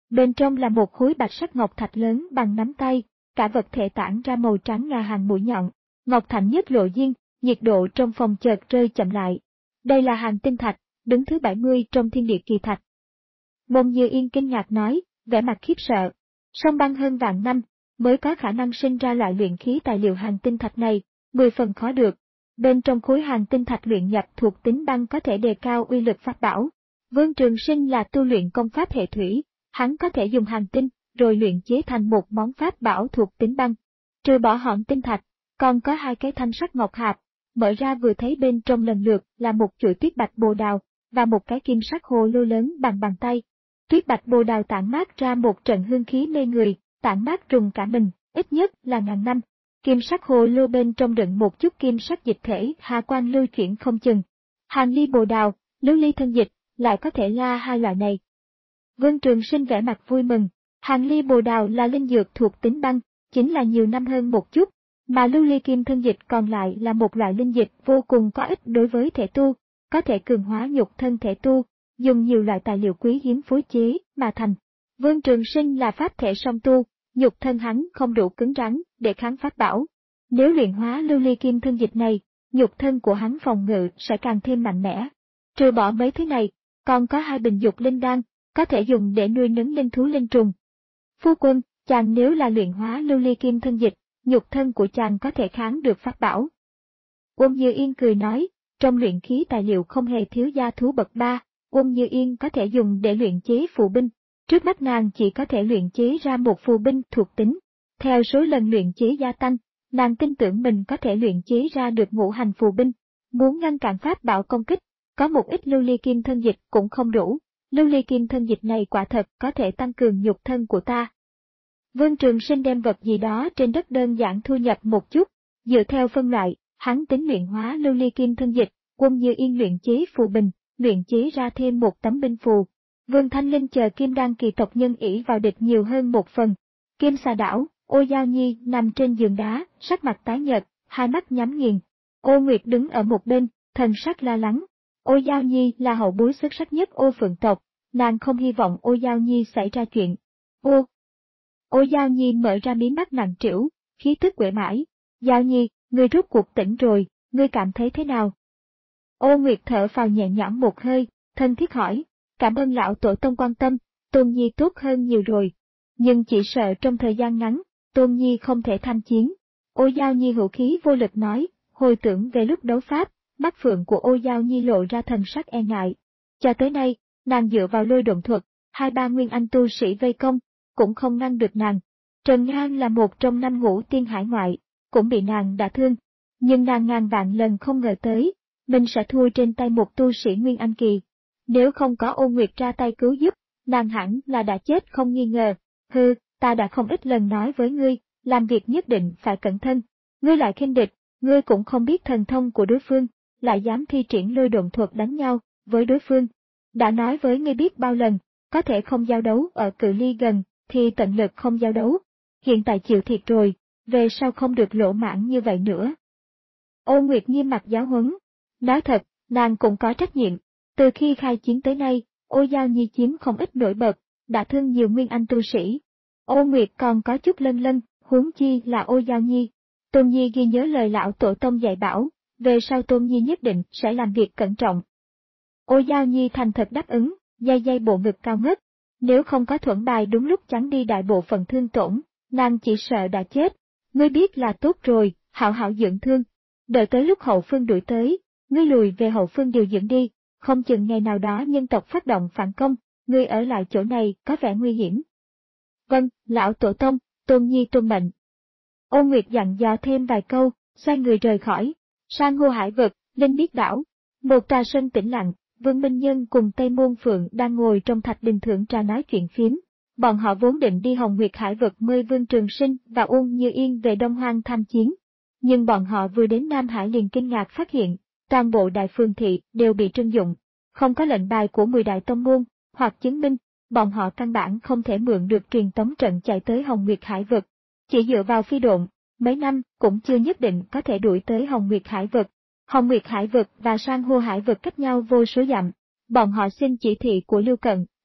Bên trong là một khối bạch sắc ngọc thạch lớn bằng nắm tay, cả vật thể tản ra màu trắng ngà hàng mũi nhọn. Ngọc thạch nhất lộ diên, nhiệt độ trong phòng chợt rơi chậm lại. Đây là hàng tinh thạch, đứng thứ bảy mươi trong thiên địa kỳ thạch. Mông Như Yên kinh ngạc nói, vẻ mặt khiếp sợ. Sông băng hơn vạn năm, mới có khả năng sinh ra loại luyện khí tài liệu hàng tinh thạch này, mười phần khó được. Bên trong khối hàng tinh thạch luyện nhập thuộc tính băng có thể đề cao uy lực pháp bảo. Vương Trường Sinh là tu luyện công pháp hệ thủy, hắn có thể dùng hàng tinh, rồi luyện chế thành một món pháp bảo thuộc tính băng. Trừ bỏ hòn tinh thạch, còn có hai cái thanh sắc ngọc hạp, mở ra vừa thấy bên trong lần lượt là một chuỗi tuyết bạch bồ đào, và một cái kim sắc hồ lô lớn bằng bàn tay. Tuyết bạch bồ đào tản mát ra một trận hương khí mê người, tản mát rùng cả mình, ít nhất là ngàn năm. Kim sắc hồ lô bên trong đựng một chút kim sắc dịch thể hà quang lưu chuyển không chừng. Hàng ly bồ đào, lưu ly thân dịch, lại có thể là hai loại này. Vương Trường Sinh vẻ mặt vui mừng, hàng ly bồ đào là linh dược thuộc tính băng, chính là nhiều năm hơn một chút, mà lưu ly kim thân dịch còn lại là một loại linh dịch vô cùng có ích đối với thể tu, có thể cường hóa nhục thân thể tu, dùng nhiều loại tài liệu quý hiếm phối chế mà thành. Vương Trường Sinh là pháp thể song tu, nhục thân hắn không đủ cứng rắn để kháng pháp bảo. Nếu luyện hóa lưu ly kim thân dịch này, nhục thân của hắn phòng ngự sẽ càng thêm mạnh mẽ. Trừ bỏ mấy thứ này, còn có hai bình dục linh đan, có thể dùng để nuôi nấng linh thú linh trùng. Phu quân, chàng nếu là luyện hóa lưu ly kim thân dịch, nhục thân của chàng có thể kháng được pháp bảo. Uông Như Yên cười nói, trong luyện khí tài liệu không hề thiếu gia thú bậc ba, Uông Như Yên có thể dùng để luyện chế phù binh. Trước mắt nàng chỉ có thể luyện chế ra một phù binh thuộc tính. Theo số lần luyện chế gia tăng, nàng tin tưởng mình có thể luyện chế ra được ngũ hành phù binh. Muốn ngăn cản pháp bảo công kích, có một ít lưu ly kim thân dịch cũng không đủ. Lưu ly kim thân dịch này quả thật có thể tăng cường nhục thân của ta. Vương Trường Sinh đem vật gì đó trên đất đơn giản thu nhập một chút, dựa theo phân loại, hắn tính luyện hóa lưu ly kim thân dịch, Uông Như Yên luyện chế phù bình, luyện chế ra thêm một tấm binh phù. Vương Thanh Linh chờ kim đan kỳ tộc nhân ỷ vào địch nhiều hơn một phần. Kim xà đảo, Ô Giao Nhi nằm trên giường đá, sắc mặt tái nhợt, hai mắt nhắm nghiền. Ô Nguyệt đứng ở một bên, thần sắc lo lắng. Ô Giao Nhi là hậu bối xuất sắc nhất Ô Phượng tộc, nàng không hy vọng Ô Giao Nhi xảy ra chuyện. Ô! Ô Giao Nhi mở ra mí mắt nặng trĩu, khí tức uể mãi. Giao Nhi, ngươi rốt cuộc tỉnh rồi, ngươi cảm thấy thế nào? Ô Nguyệt thở phào nhẹ nhõm một hơi, thân thiết hỏi. Cảm ơn lão tổ tông quan tâm, Tôn Nhi tốt hơn nhiều rồi. Nhưng chỉ sợ trong thời gian ngắn, Tôn Nhi không thể tham chiến. Ô Giao Nhi hữu khí vô lực nói, hồi tưởng về lúc đấu pháp, mắt phượng của Ô Giao Nhi lộ ra thần sắc e ngại. Cho tới nay, nàng dựa vào lôi độn thuật, hai ba nguyên anh tu sĩ vây công, cũng không ngăn được nàng. Trần Ngang là một trong năm ngũ tiên hải ngoại, cũng bị nàng đả thương. Nhưng nàng ngàn vạn lần không ngờ tới, mình sẽ thua trên tay một tu sĩ nguyên anh kỳ. Nếu không có Ô Nguyệt ra tay cứu giúp, nàng hẳn là đã chết không nghi ngờ. Hừ, ta đã không ít lần nói với ngươi, làm việc nhất định phải cẩn thân. Ngươi lại khinh địch, ngươi cũng không biết thần thông của đối phương, lại dám thi triển lôi độn thuật đánh nhau với đối phương. Đã nói với ngươi biết bao lần, có thể không giao đấu ở cự ly gần, thì tận lực không giao đấu. Hiện tại chịu thiệt rồi, về sau không được lỗ mãng như vậy nữa. Ô Nguyệt nghiêm mặt giáo huấn. Nói thật, nàng cũng có trách nhiệm. Từ khi khai chiến tới nay, Ô Giao Nhi chiếm không ít nổi bật, đã thương nhiều nguyên anh tu sĩ. Ô Nguyệt còn có chút lân lân, huống chi là Ô Giao Nhi. Tôn Nhi ghi nhớ lời lão tổ tông dạy bảo, về sau Tôn Nhi nhất định sẽ làm việc cẩn trọng. Ô Giao Nhi thành thật đáp ứng, day day bộ ngực cao ngất. Nếu không có thuẫn bài đúng lúc chắn đi đại bộ phận thương tổn, nàng chỉ sợ đã chết. Ngươi biết là tốt rồi, hảo hảo dưỡng thương. Đợi tới lúc hậu phương đuổi tới, ngươi lùi về hậu phương điều dưỡng đi. Không chừng ngày nào đó nhân tộc phát động phản công, ngươi ở lại chỗ này có vẻ nguy hiểm. Vâng, lão tổ tông, Tôn Nhi tuân mệnh. Ô Nguyệt dặn dò thêm vài câu, xoay người rời khỏi. Sang hô hải vực, Linh biết đảo. Một tòa sân tĩnh lặng, Vương Minh Nhân cùng Tây Môn Phượng đang ngồi trong thạch đình thượng trà nói chuyện phiếm. Bọn họ vốn định đi Hồng Nguyệt hải vực mời Vương Trường Sinh và Uông Như Yên về Đông Hoang tham chiến. Nhưng bọn họ vừa đến Nam Hải liền kinh ngạc phát hiện, toàn bộ đại phương thị đều bị trưng dụng, không có lệnh bài của mười đại tông môn, hoặc chứng minh, bọn họ căn bản không thể mượn được truyền tống trận chạy tới Hồng Nguyệt hải vực. Chỉ dựa vào phi độn, mấy năm cũng chưa nhất định có thể đuổi tới Hồng Nguyệt hải vực. Hồng Nguyệt hải vực và Sang hô hải vực cách nhau vô số dặm. Bọn họ xin chỉ thị của Lưu Cận,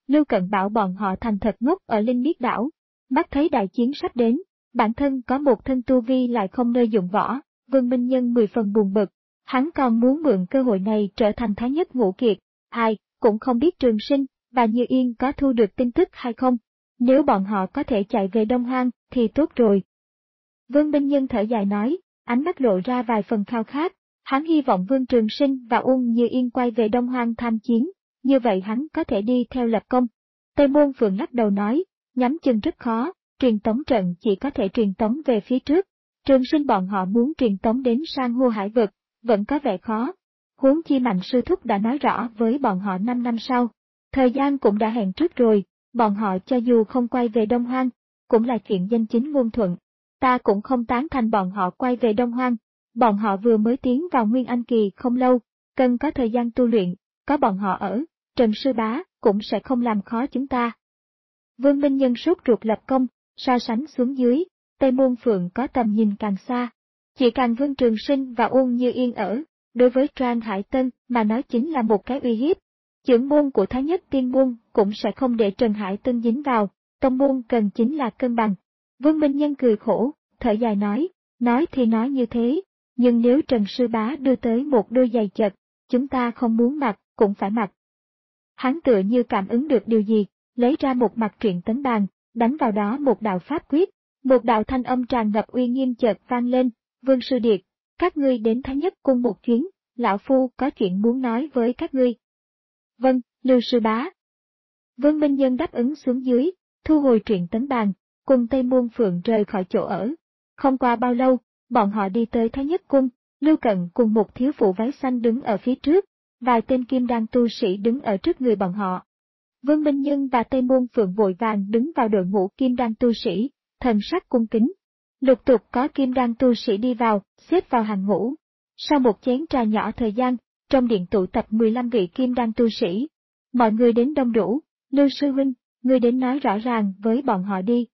Lưu Cận bảo bọn họ thành thật ngốc ở Linh Miết đảo. Mắt thấy đại chiến sắp đến, bản thân có một thân tu vi lại không nơi dụng võ, Vương Minh Nhân mười phần buồn bực. Hắn còn muốn mượn cơ hội này trở thành thái nhất ngũ kiệt, ai cũng không biết Trường Sinh và Như Yên có thu được tin tức hay không. Nếu bọn họ có thể chạy về Đông Hoang thì tốt rồi. Vương Minh Nhân thở dài nói, ánh mắt lộ ra vài phần khao khát, hắn hy vọng Vương Trường Sinh và Uông Như Yên quay về Đông Hoang tham chiến, như vậy hắn có thể đi theo lập công. Tây Môn Phượng lắc đầu nói, nhắm chân rất khó, truyền tống trận chỉ có thể truyền tống về phía trước. Trường Sinh bọn họ muốn truyền tống đến sang hô hải vực, vẫn có vẻ khó. Huống chi Mạnh sư thúc đã nói rõ với bọn họ năm năm sau. Thời gian cũng đã hẹn trước rồi, bọn họ cho dù không quay về Đông Hoang, cũng là chuyện danh chính ngôn thuận. Ta cũng không tán thành bọn họ quay về Đông Hoang. Bọn họ vừa mới tiến vào Nguyên Anh Kỳ không lâu, cần có thời gian tu luyện, có bọn họ ở, Trần Sư Bá cũng sẽ không làm khó chúng ta. Vương Minh Nhân sốt ruột lập công, so sánh xuống dưới, Tây Môn Phượng có tầm nhìn càng xa. Chỉ càng Vương Trường Sinh và Uông Như Yên ở, đối với Trang Hải Tân mà nói chính là một cái uy hiếp. Chưởng môn của Thái Nhất Tiên Môn cũng sẽ không để Trần Hải Tân dính vào, tông môn cần chính là cân bằng. Vương Minh Nhân cười khổ, thở dài nói, nói thì nói như thế, nhưng nếu Trần Sư Bá đưa tới một đôi giày chật, chúng ta không muốn mặc, cũng phải mặc. Hắn tựa như cảm ứng được điều gì, lấy ra một mặt truyện tấn bàn, đánh vào đó một đạo pháp quyết, một đạo thanh âm tràn ngập uy nghiêm chợt vang lên, Vương Sư Điệt, các ngươi đến Thái Nhất Cung một chuyến, lão phu có chuyện muốn nói với các ngươi. Vâng, Lưu Sư Bá. Vương Minh Nhân đáp ứng xuống dưới, thu hồi truyện tấn bàn, cùng Tây Môn Phượng rời khỏi chỗ ở. Không qua bao lâu, bọn họ đi tới Thái Nhất Cung, Lưu Cận cùng một thiếu phụ váy xanh đứng ở phía trước, vài tên kim đan tu sĩ đứng ở trước người bọn họ. Vương Minh Nhân và Tây Môn Phượng vội vàng đứng vào đội ngũ kim đan tu sĩ, thần sắc cung kính. Lục tục có kim đan tu sĩ đi vào, xếp vào hàng ngũ. Sau một chén trà nhỏ thời gian, trong điện tụ tập mười lăm vị kim đan tu sĩ. Mọi người đến đông đủ, Lưu Sư Huynh, ngươi đến nói rõ ràng với bọn họ đi.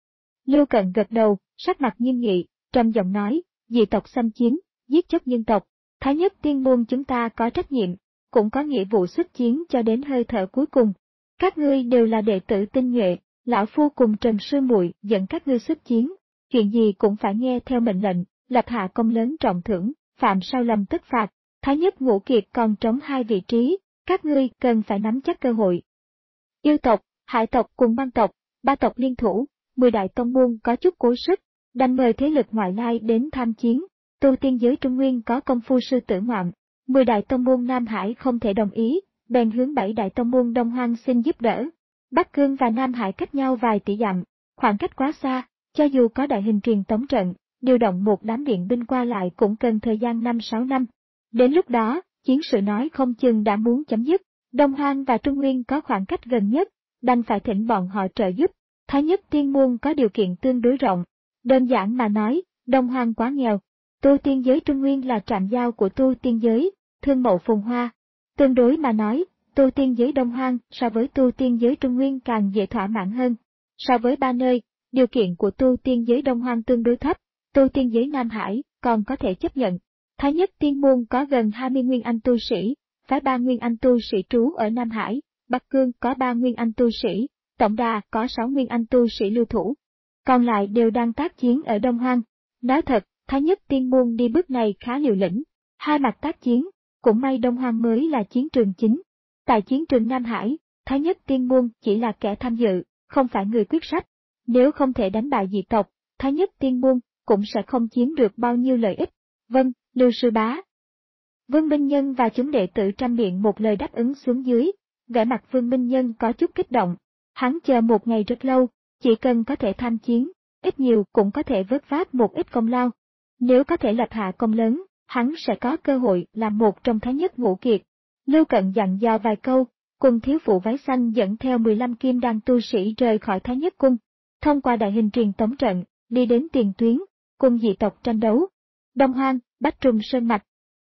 Lưu Cận gật đầu, sắc mặt nghiêm nghị, trầm giọng nói, dị tộc xâm chiếm, giết chóc nhân tộc, Thái Nhất Tiên Môn chúng ta có trách nhiệm, cũng có nghĩa vụ xuất chiến cho đến hơi thở cuối cùng. Các ngươi đều là đệ tử tinh nhuệ, lão phu cùng Trần Sư Muội dẫn các ngươi xuất chiến, chuyện gì cũng phải nghe theo mệnh lệnh, lập hạ công lớn trọng thưởng, phạm sai lầm tất phạt, Thái Nhất Ngũ Kiệt còn trống hai vị trí, các ngươi cần phải nắm chắc cơ hội. Yêu tộc, Hải tộc cùng Băng tộc, ba tộc liên thủ, mười đại tông môn có chút cố sức, đành mời thế lực ngoại lai đến tham chiến. Tu tiên giới Trung Nguyên có công phu sư tử ngoạm, mười đại tông môn Nam Hải không thể đồng ý, bèn hướng bảy đại tông môn Đông Hoang xin giúp đỡ. Bắc Cương và Nam Hải cách nhau vài tỷ dặm, khoảng cách quá xa, cho dù có đại hình truyền tống trận, điều động một đám viện binh qua lại cũng cần thời gian năm sáu năm. Đến lúc đó, chiến sự nói không chừng đã muốn chấm dứt, Đông Hoang và Trung Nguyên có khoảng cách gần nhất, đành phải thỉnh bọn họ trợ giúp. Thái Nhất Tiên Môn có điều kiện tương đối rộng. Đơn giản mà nói, Đông Hoang quá nghèo. Tu tiên giới Trung Nguyên là trạm giao của tu tiên giới, thương mậu phồn hoa. Tương đối mà nói, tu tiên giới Đông Hoang so với tu tiên giới Trung Nguyên càng dễ thỏa mãn hơn. So với ba nơi, điều kiện của tu tiên giới Đông Hoang tương đối thấp, tu tiên giới Nam Hải còn có thể chấp nhận. Thái Nhất Tiên Môn có gần hai mươi nguyên anh tu sĩ, phái ba nguyên anh tu sĩ trú ở Nam Hải, Bắc Cương có ba nguyên anh tu sĩ, tổng đà có sáu nguyên anh tu sĩ lưu thủ. Còn lại đều đang tác chiến ở Đông Hoang. Nói thật, Thái Nhất Tiên Môn đi bước này khá liều lĩnh, hai mặt tác chiến, cũng may Đông Hoang mới là chiến trường chính. Tại chiến trường Nam Hải, Thái Nhất Tiên Môn chỉ là kẻ tham dự, không phải người quyết sách. Nếu không thể đánh bại dị tộc, Thái Nhất Tiên Môn cũng sẽ không chiếm được bao nhiêu lợi ích. Vâng, Lưu Sư Bá. Vương Minh Nhân và chúng đệ tử trăm miệng một lời đáp ứng xuống dưới, vẻ mặt Vương Minh Nhân có chút kích động. Hắn chờ một ngày rất lâu, chỉ cần có thể tham chiến, ít nhiều cũng có thể vớt vát một ít công lao. Nếu có thể lập hạ công lớn, hắn sẽ có cơ hội làm một trong Thái Nhất Ngũ Kiệt. Lưu Cận dặn dò vài câu, cùng thiếu phụ váy xanh dẫn theo mười lăm kim đan tu sĩ rời khỏi Thái Nhất Cung, thông qua đại hình truyền tống trận, đi đến tiền tuyến, cùng dị tộc tranh đấu. Đông Hoang, Bách Trùng Sơn Mạch.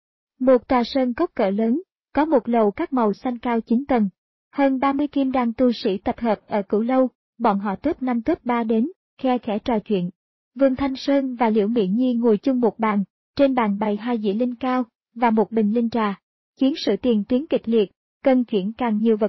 Một tòa sơn cốc cỡ lớn, có một lầu các màu xanh cao chín tầng. Hơn ba mươi kim đan tu sĩ tập hợp ở Cửu Lâu, bọn họ top năm top ba đến, khe khẽ trò chuyện. Vương Thanh Sơn và Liễu Mỹ Nhi ngồi chung một bàn, trên bàn bày hai dĩa linh cao, và một bình linh trà. Chiến sự tiền tuyến kịch liệt, cần chuyển càng nhiều vật tư,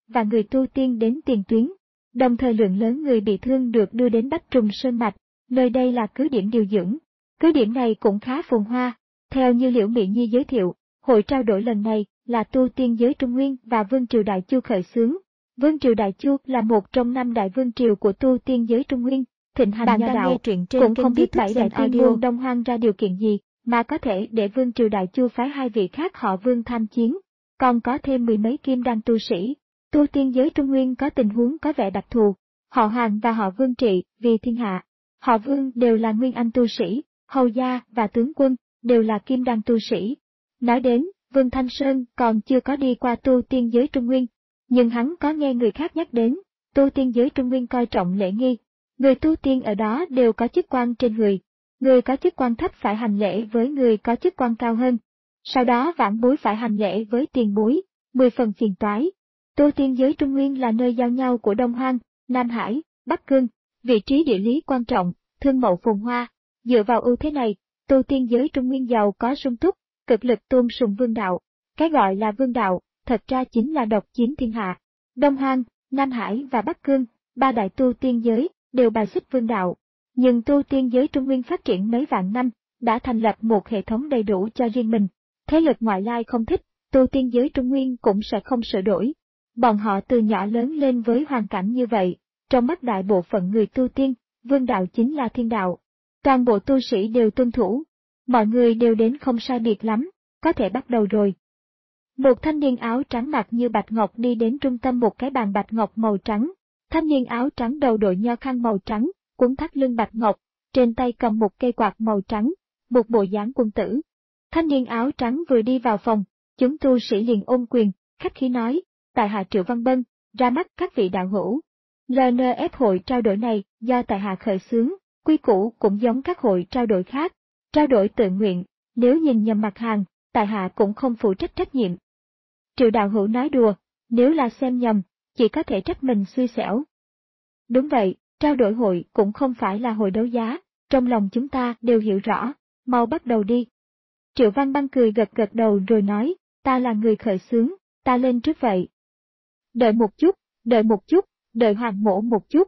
và người tu tiên đến tiền tuyến. Đồng thời lượng lớn người bị thương được đưa đến Bách Trùng Sơn Mạch, nơi đây là cứ điểm điều dưỡng. Cứ điểm này cũng khá phồn hoa. Theo như Liễu Mỹ Nhi giới thiệu, hội trao đổi lần này là tu tiên giới Trung Nguyên và Vương triều Đại Chu khởi xướng. Vương triều Đại Chu là một trong năm đại vương triều của tu tiên giới Trung Nguyên, thịnh hành nho đạo, cũng không biết bảy đại tiên môn Đông Hoang ra điều kiện gì, mà có thể để Vương triều Đại Chu phái hai vị khác họ Vương tham chiến, còn có thêm mười mấy kim đan tu sĩ. Tu tiên giới Trung Nguyên có tình huống có vẻ đặc thù, họ Hoàng và họ Vương trị vì thiên hạ. Họ Vương đều là nguyên anh tu sĩ, hầu gia và tướng quân đều là kim đan tu sĩ. Nói đến, Vương Thanh Sơn còn chưa có đi qua tu tiên giới Trung Nguyên, nhưng hắn có nghe người khác nhắc đến, tu tiên giới Trung Nguyên coi trọng lễ nghi. Người tu tiên ở đó đều có chức quan trên người, người có chức quan thấp phải hành lễ với người có chức quan cao hơn. Sau đó vãn bối phải hành lễ với tiền bối, mười phần phiền toái. Tu tiên giới Trung Nguyên là nơi giao nhau của Đông Hoang, Nam Hải, Bắc Cương, vị trí địa lý quan trọng, thương mậu phồn hoa. Dựa vào ưu thế này, tu tiên giới Trung Nguyên giàu có sung túc, cực lực tôn sùng vương đạo. Cái gọi là vương đạo, thật ra chính là độc chiếm thiên hạ. Đông Hoang, Nam Hải và Bắc Cương, ba đại tu tiên giới, đều bài xích vương đạo. Nhưng tu tiên giới Trung Nguyên phát triển mấy vạn năm, đã thành lập một hệ thống đầy đủ cho riêng mình. Thế lực ngoại lai không thích, tu tiên giới Trung Nguyên cũng sẽ không sửa đổi. Bọn họ từ nhỏ lớn lên với hoàn cảnh như vậy, trong mắt đại bộ phận người tu tiên, vương đạo chính là thiên đạo. Toàn bộ tu sĩ đều tuân thủ, mọi người đều đến không sai biệt lắm, có thể bắt đầu rồi. Một thanh niên áo trắng mặt như bạch ngọc đi đến trung tâm một cái bàn bạch ngọc màu trắng. Thanh niên áo trắng đầu đội nho khăn màu trắng, quấn thắt lưng bạch ngọc, trên tay cầm một cây quạt màu trắng, một bộ dáng quân tử. Thanh niên áo trắng vừa đi vào phòng, chúng tu sĩ liền ôm quyền, khách khí nói, tại hạ Triệu Văn Bân, ra mắt các vị đạo hữu. lờ en ép hội trao đổi này do tại hạ khởi xướng, quy củ cũng giống các hội trao đổi khác, trao đổi tự nguyện, nếu nhìn nhầm mặt hàng, tại hạ cũng không phụ trách trách nhiệm. Triệu đạo hữu nói đùa, nếu là xem nhầm, chỉ có thể trách mình xui xẻo. Đúng vậy, trao đổi hội cũng không phải là hội đấu giá, trong lòng chúng ta đều hiểu rõ, mau bắt đầu đi. Triệu Văn Bân cười gật gật đầu rồi nói, ta là người khởi xướng, ta lên trước vậy. Đợi một chút, đợi một chút, đợi Hoàng mỗ một chút.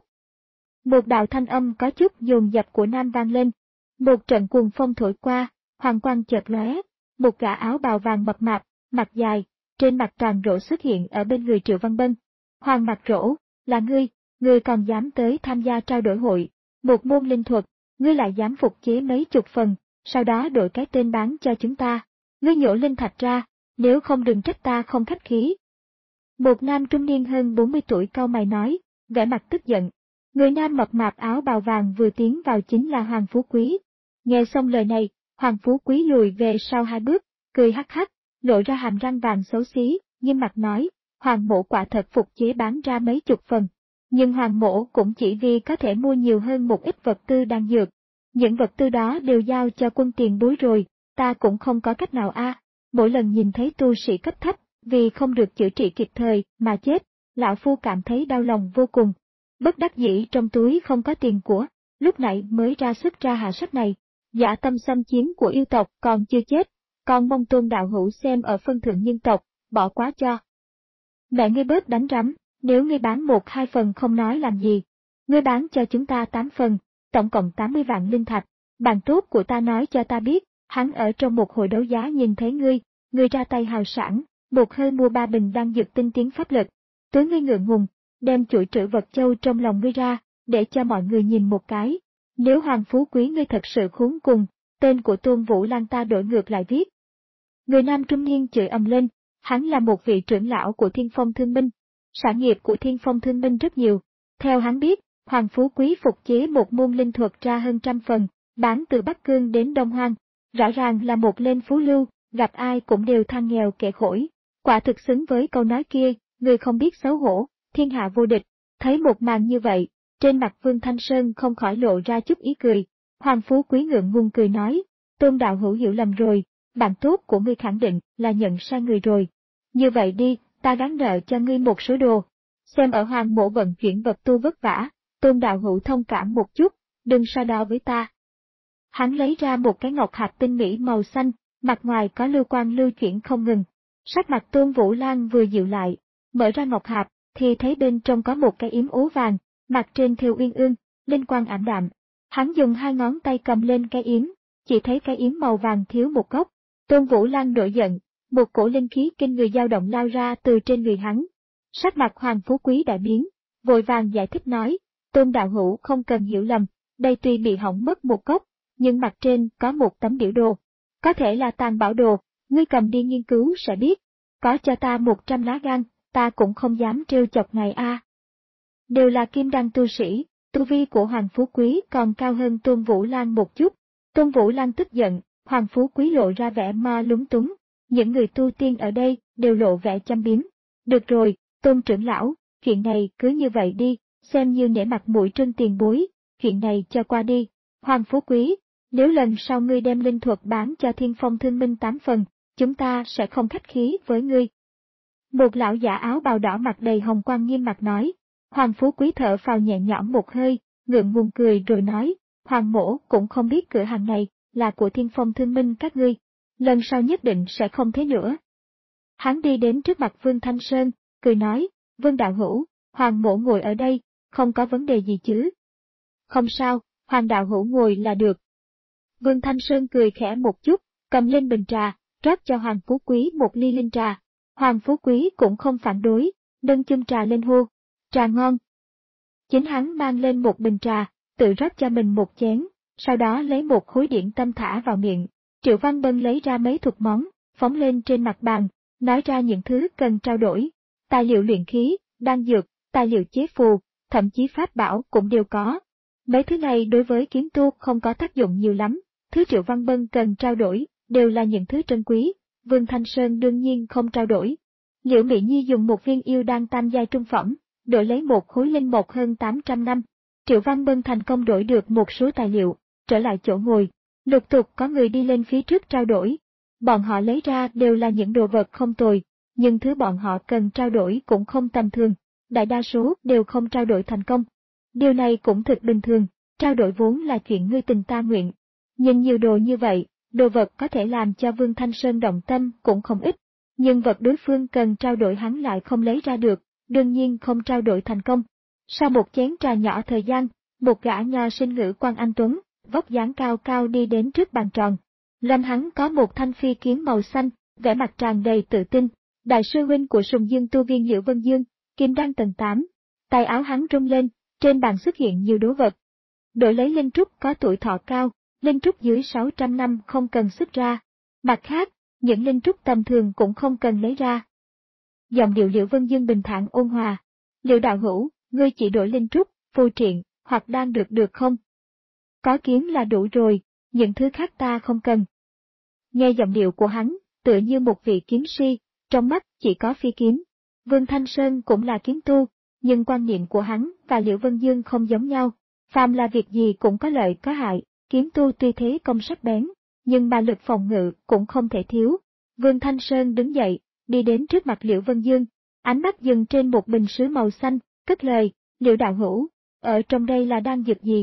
Một đạo thanh âm có chút dồn dập của nam vang lên. Một trận cuồng phong thổi qua, hoàng quang chợt lóe, một gã áo bào vàng mập mạp, mặt dài, trên mặt tràn rỗ xuất hiện ở bên người Triệu Văn Bân. Hoàng mặt rỗ, là ngươi, ngươi còn dám tới tham gia trao đổi hội, một môn linh thuật, ngươi lại dám phục chế mấy chục phần, sau đó đổi cái tên bán cho chúng ta. Ngươi nhổ linh thạch ra, nếu không đừng trách ta không khách khí. Một nam trung niên hơn bốn mươi tuổi cau mày nói, vẻ mặt tức giận. Người nam mập mạp áo bào vàng vừa tiến vào chính là Hoàng Phú Quý. Nghe xong lời này, Hoàng Phú Quý lùi về sau hai bước, cười hắc hắc, lộ ra hàm răng vàng xấu xí, nghiêm mặt nói, Hoàng mỗ quả thật phục chế bán ra mấy chục phần. Nhưng Hoàng mỗ cũng chỉ vì có thể mua nhiều hơn một ít vật tư đan dược. Những vật tư đó đều giao cho quân tiền bối rồi, ta cũng không có cách nào a. Mỗi lần nhìn thấy tu sĩ cấp thấp, vì không được chữa trị kịp thời mà chết, lão phu cảm thấy đau lòng vô cùng. Bất đắc dĩ trong túi không có tiền của, lúc nãy mới ra sức ra hạ sách này. Dã tâm xâm chiếm của yêu tộc còn chưa chết, còn mong Tôn đạo hữu xem ở phân thượng nhân tộc, bỏ quá cho. Mẹ ngươi bớt đánh rắm, nếu ngươi bán một hai phần không nói làm gì. Ngươi bán cho chúng ta tám phần, tổng cộng tám mươi vạn linh thạch. Bạn tốt của ta nói cho ta biết, hắn ở trong một hội đấu giá nhìn thấy ngươi, ngươi ra tay hào sảng, một hơi mua ba bình đan dược tinh tiến pháp lực. Tối ngươi ngượng ngùng, đem chuỗi trữ vật châu trong lòng ngươi ra, để cho mọi người nhìn một cái. Nếu Hoàng Phú Quý ngươi thật sự khốn cùng, tên của Tôn Vũ Lan ta đổi ngược lại viết. Người nam trung niên chửi ầm lên, hắn là một vị trưởng lão của Thiên Phong Thương Minh. Sản nghiệp của Thiên Phong Thương Minh rất nhiều. Theo hắn biết, Hoàng Phú Quý phục chế một môn linh thuật ra hơn trăm phần, bán từ Bắc Cương đến Đông Hoang. Rõ ràng là một lên phú lưu, gặp ai cũng đều than nghèo kẻ khổ. Quả thực xứng với câu nói kia, người không biết xấu hổ, thiên hạ vô địch. Thấy một màn như vậy, trên mặt Vương Thanh Sơn không khỏi lộ ra chút ý cười. Hoàng Phú Quý ngượng ngùng cười nói, Tôn đạo hữu hiểu lầm rồi, bạn tốt của ngươi khẳng định là nhận sai người rồi. Như vậy đi, ta gán nợ cho ngươi một số đồ. Xem ở Hoàng mộ vận chuyển vật tu vất vả, Tôn đạo hữu thông cảm một chút, đừng so đo với ta. Hắn lấy ra một cái ngọc hạt tinh mỹ màu xanh, mặt ngoài có lưu quang lưu chuyển không ngừng. Sắc mặt Tôn Vũ Lan vừa dịu lại, mở ra ngọc hạt, thì thấy bên trong có một cái yếm ố vàng, mặt trên thêu uyên ương, linh quang ảm đạm. Hắn dùng hai ngón tay cầm lên cái yếm, chỉ thấy cái yếm màu vàng thiếu một góc. Tôn Vũ Lăng nổi giận, một cổ linh khí kinh người dao động lao ra từ trên người hắn. Sắc mặt Hoàng Phú Quý đại biến, vội vàng giải thích nói, Tôn đạo hữu không cần hiểu lầm, đây tuy bị hỏng mất một góc, nhưng mặt trên có một tấm biểu đồ. Có thể là tàn bảo đồ, ngươi cầm đi nghiên cứu sẽ biết. Có cho ta một trăm lá gan, ta cũng không dám trêu chọc ngài a. Đều là kim đan tu sĩ, tu vi của Hoàng Phú Quý còn cao hơn Tôn Vũ Lăng một chút. Tôn Vũ Lăng tức giận, Hoàng Phú Quý lộ ra vẻ ma lúng túng. Những người tu tiên ở đây đều lộ vẻ chăm biếm. Được rồi, Tôn trưởng lão, chuyện này cứ như vậy đi, xem như nể mặt mũi Trân tiền bối, chuyện này cho qua đi. Hoàng Phú Quý, nếu lần sau ngươi đem linh thuật bán cho Thiên Phong Thương Minh tám phần, chúng ta sẽ không khách khí với ngươi. Một lão giả áo bào đỏ mặt đầy hồng quang nghiêm mặt nói. Hoàng Phú Quý thở phào nhẹ nhõm một hơi, ngượng ngùng cười rồi nói, Hoàng mỗ cũng không biết cửa hàng này là của Thiên Phong Thương Minh các ngươi, lần sau nhất định sẽ không thế nữa. Hắn đi đến trước mặt Vương Thanh Sơn, cười nói, Vương đạo hữu, Hoàng mỗ ngồi ở đây, không có vấn đề gì chứ. Không sao, Hoàng đạo hữu ngồi là được. Vương Thanh Sơn cười khẽ một chút, cầm lên bình trà, rót cho Hoàng Phú Quý một ly linh trà. Hoàng Phú Quý cũng không phản đối, nâng chung trà lên hô, trà ngon. Chính hắn mang lên một bình trà, tự rót cho mình một chén, sau đó lấy một khối điển tâm thả vào miệng. Triệu Văn Bân lấy ra mấy thục món, phóng lên trên mặt bàn, nói ra những thứ cần trao đổi. Tài liệu luyện khí, đan dược, tài liệu chế phù, thậm chí pháp bảo cũng đều có. Mấy thứ này đối với kiếm tu không có tác dụng nhiều lắm, thứ Triệu Văn Bân cần trao đổi, đều là những thứ trân quý, Vương Thanh Sơn đương nhiên không trao đổi. Liễu Mỹ Nhi dùng một viên yêu đan tam giai trung phẩm, đổi lấy một khối linh mộc hơn tám trăm năm. Triệu Văn Bân thành công đổi được một số tài liệu, trở lại chỗ ngồi. Lục tục có người đi lên phía trước trao đổi. Bọn họ lấy ra đều là những đồ vật không tồi, nhưng thứ bọn họ cần trao đổi cũng không tầm thường, đại đa số đều không trao đổi thành công. Điều này cũng thực bình thường, trao đổi vốn là chuyện ngươi tình ta nguyện. Nhưng nhiều đồ như vậy, đồ vật có thể làm cho Vương Thanh Sơn động tâm cũng không ít, nhưng vật đối phương cần trao đổi hắn lại không lấy ra được, đương nhiên không trao đổi thành công. Sau một chén trà nhỏ thời gian, một gã nho sinh ngữ quan anh tuấn, vóc dáng cao cao đi đến trước bàn tròn. Lâm hắn có một thanh phi kiếm màu xanh, vẻ mặt tràn đầy tự tin. Đại sư huynh của Sùng Dương tu viên Liễu Vân Dương, kim đan tầng tám. Tay áo hắn rung lên, trên bàn xuất hiện nhiều đồ vật. Đổi lấy linh trúc có tuổi thọ cao, linh trúc dưới sáu trăm năm không cần xuất ra. Mặt khác, những linh trúc tầm thường cũng không cần lấy ra. Giọng điệu Liễu Vân Dương bình thản ôn hòa. Liễu đạo hữu, ngươi chỉ đổi linh trúc, phù triện, hoặc đang được được không? Có kiếm là đủ rồi, những thứ khác ta không cần. Nghe giọng điệu của hắn, tựa như một vị kiếm si, trong mắt chỉ có phi kiếm. Vương Thanh Sơn cũng là kiếm tu, nhưng quan niệm của hắn và Liễu Vân Dương không giống nhau. Phàm là việc gì cũng có lợi có hại, kiếm tu tuy thế công sắc bén, nhưng mà lực phòng ngự cũng không thể thiếu. Vương Thanh Sơn đứng dậy, đi đến trước mặt Liễu Vân Dương, ánh mắt dừng trên một bình sứ màu xanh, cất lời, Liễu đạo hữu, ở trong đây là đan dược gì?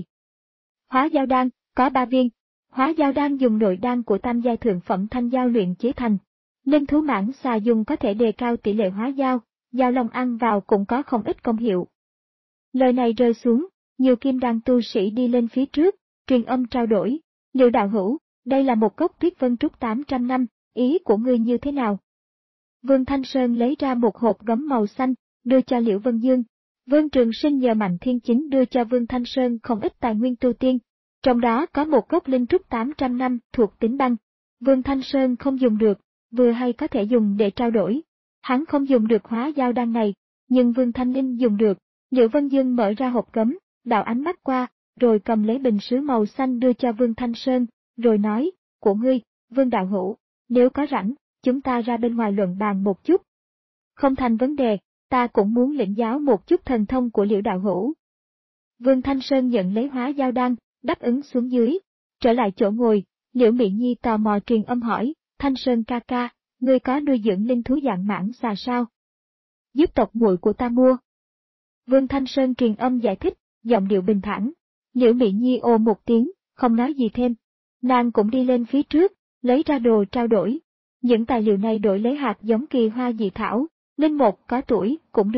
Hóa giao đan, có ba viên. Hóa giao đan dùng nội đan của tam giai thượng phẩm thanh giao luyện chế thành. Linh thú mãng xà dùng có thể đề cao tỷ lệ hóa giao, giao long ăn vào cũng có không ít công hiệu. Lời này rơi xuống, nhiều kim đan tu sĩ đi lên phía trước, truyền âm trao đổi. Liễu đạo hữu, đây là một gốc tuyết vân trúc tám trăm năm, ý của ngươi như thế nào? Vương Thanh Sơn lấy ra một hộp gấm màu xanh, đưa cho Liễu Vân Dương. Vương Trường Sinh nhờ Mạnh Thiên Chính đưa cho Vương Thanh Sơn không ít tài nguyên tu tiên. Trong đó có một gốc linh trúc tám trăm năm thuộc tính băng. Vương Thanh Sơn không dùng được, vừa hay có thể dùng để trao đổi. Hắn không dùng được hóa giao đan này, nhưng Vương Thanh Linh dùng được. Liễu Vân Dương mở ra hộp gấm, đảo ánh mắt qua, rồi cầm lấy bình sứ màu xanh đưa cho Vương Thanh Sơn, rồi nói, của ngươi, Vương đạo hữu, nếu có rảnh, chúng ta ra bên ngoài luận bàn một chút. Không thành vấn đề, ta cũng muốn lĩnh giáo một chút thần thông của Liễu đạo hữu. Vương Thanh Sơn nhận lấy hóa giao đan, đáp ứng xuống dưới. Trở lại chỗ ngồi, Liễu Mỹ Nhi tò mò truyền âm hỏi, Thanh Sơn ca ca, ngươi có nuôi dưỡng linh thú dạng mãng xà sao? Giúp tộc muội của ta mua. Vương Thanh Sơn truyền âm giải thích, giọng điệu bình thản. Liễu Mỹ Nhi ồ một tiếng, không nói gì thêm. Nàng cũng đi lên phía trước, lấy ra đồ trao đổi. Những tài liệu này đổi lấy hạt giống kỳ hoa dị thảo, linh mục có tuổi cũng được.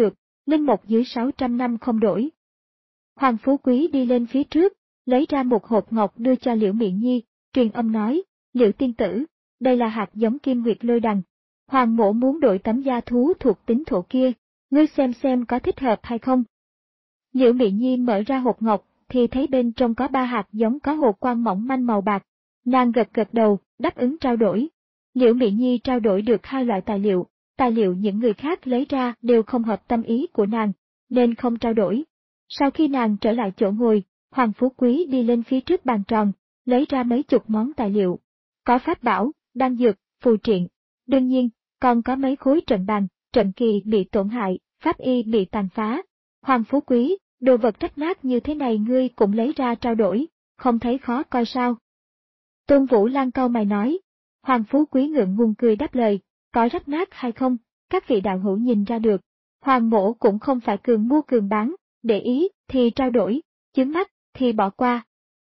linh mục dưới sáu trăm năm không đổi. Hoàng Phú Quý đi lên phía trước, lấy ra một hộp ngọc đưa cho Liễu Mị Nhi, truyền âm nói, Liễu tiên tử, đây là hạt giống kim nguyệt lôi đằng. Hoàng mỗ muốn đổi tấm da thú thuộc tính thổ kia, ngươi xem xem có thích hợp hay không. Liễu Mị Nhi mở ra hộp ngọc, thì thấy bên trong có ba hạt giống có hồ quang mỏng manh màu bạc. Nàng gật gật đầu, đáp ứng trao đổi. Liễu Mị Nhi trao đổi được hai loại tài liệu, tài liệu những người khác lấy ra đều không hợp tâm ý của nàng, nên không trao đổi. Sau khi nàng trở lại chỗ ngồi, Hoàng Phú Quý đi lên phía trước bàn tròn, lấy ra mấy chục món tài liệu. Có pháp bảo, đan dược, phù triện. Đương nhiên, còn có mấy khối trận bàn, trận kỳ bị tổn hại, pháp y bị tàn phá. Hoàng Phú Quý, đồ vật rách nát như thế này ngươi cũng lấy ra trao đổi, không thấy khó coi sao? Tôn Vũ Lan cau mày nói. Hoàng Phú Quý ngượng ngùng cười đáp lời, có rách nát hay không, các vị đạo hữu nhìn ra được. Hoàng mỗ cũng không phải cường mua cường bán, để ý thì trao đổi, chướng mắt thì bỏ qua.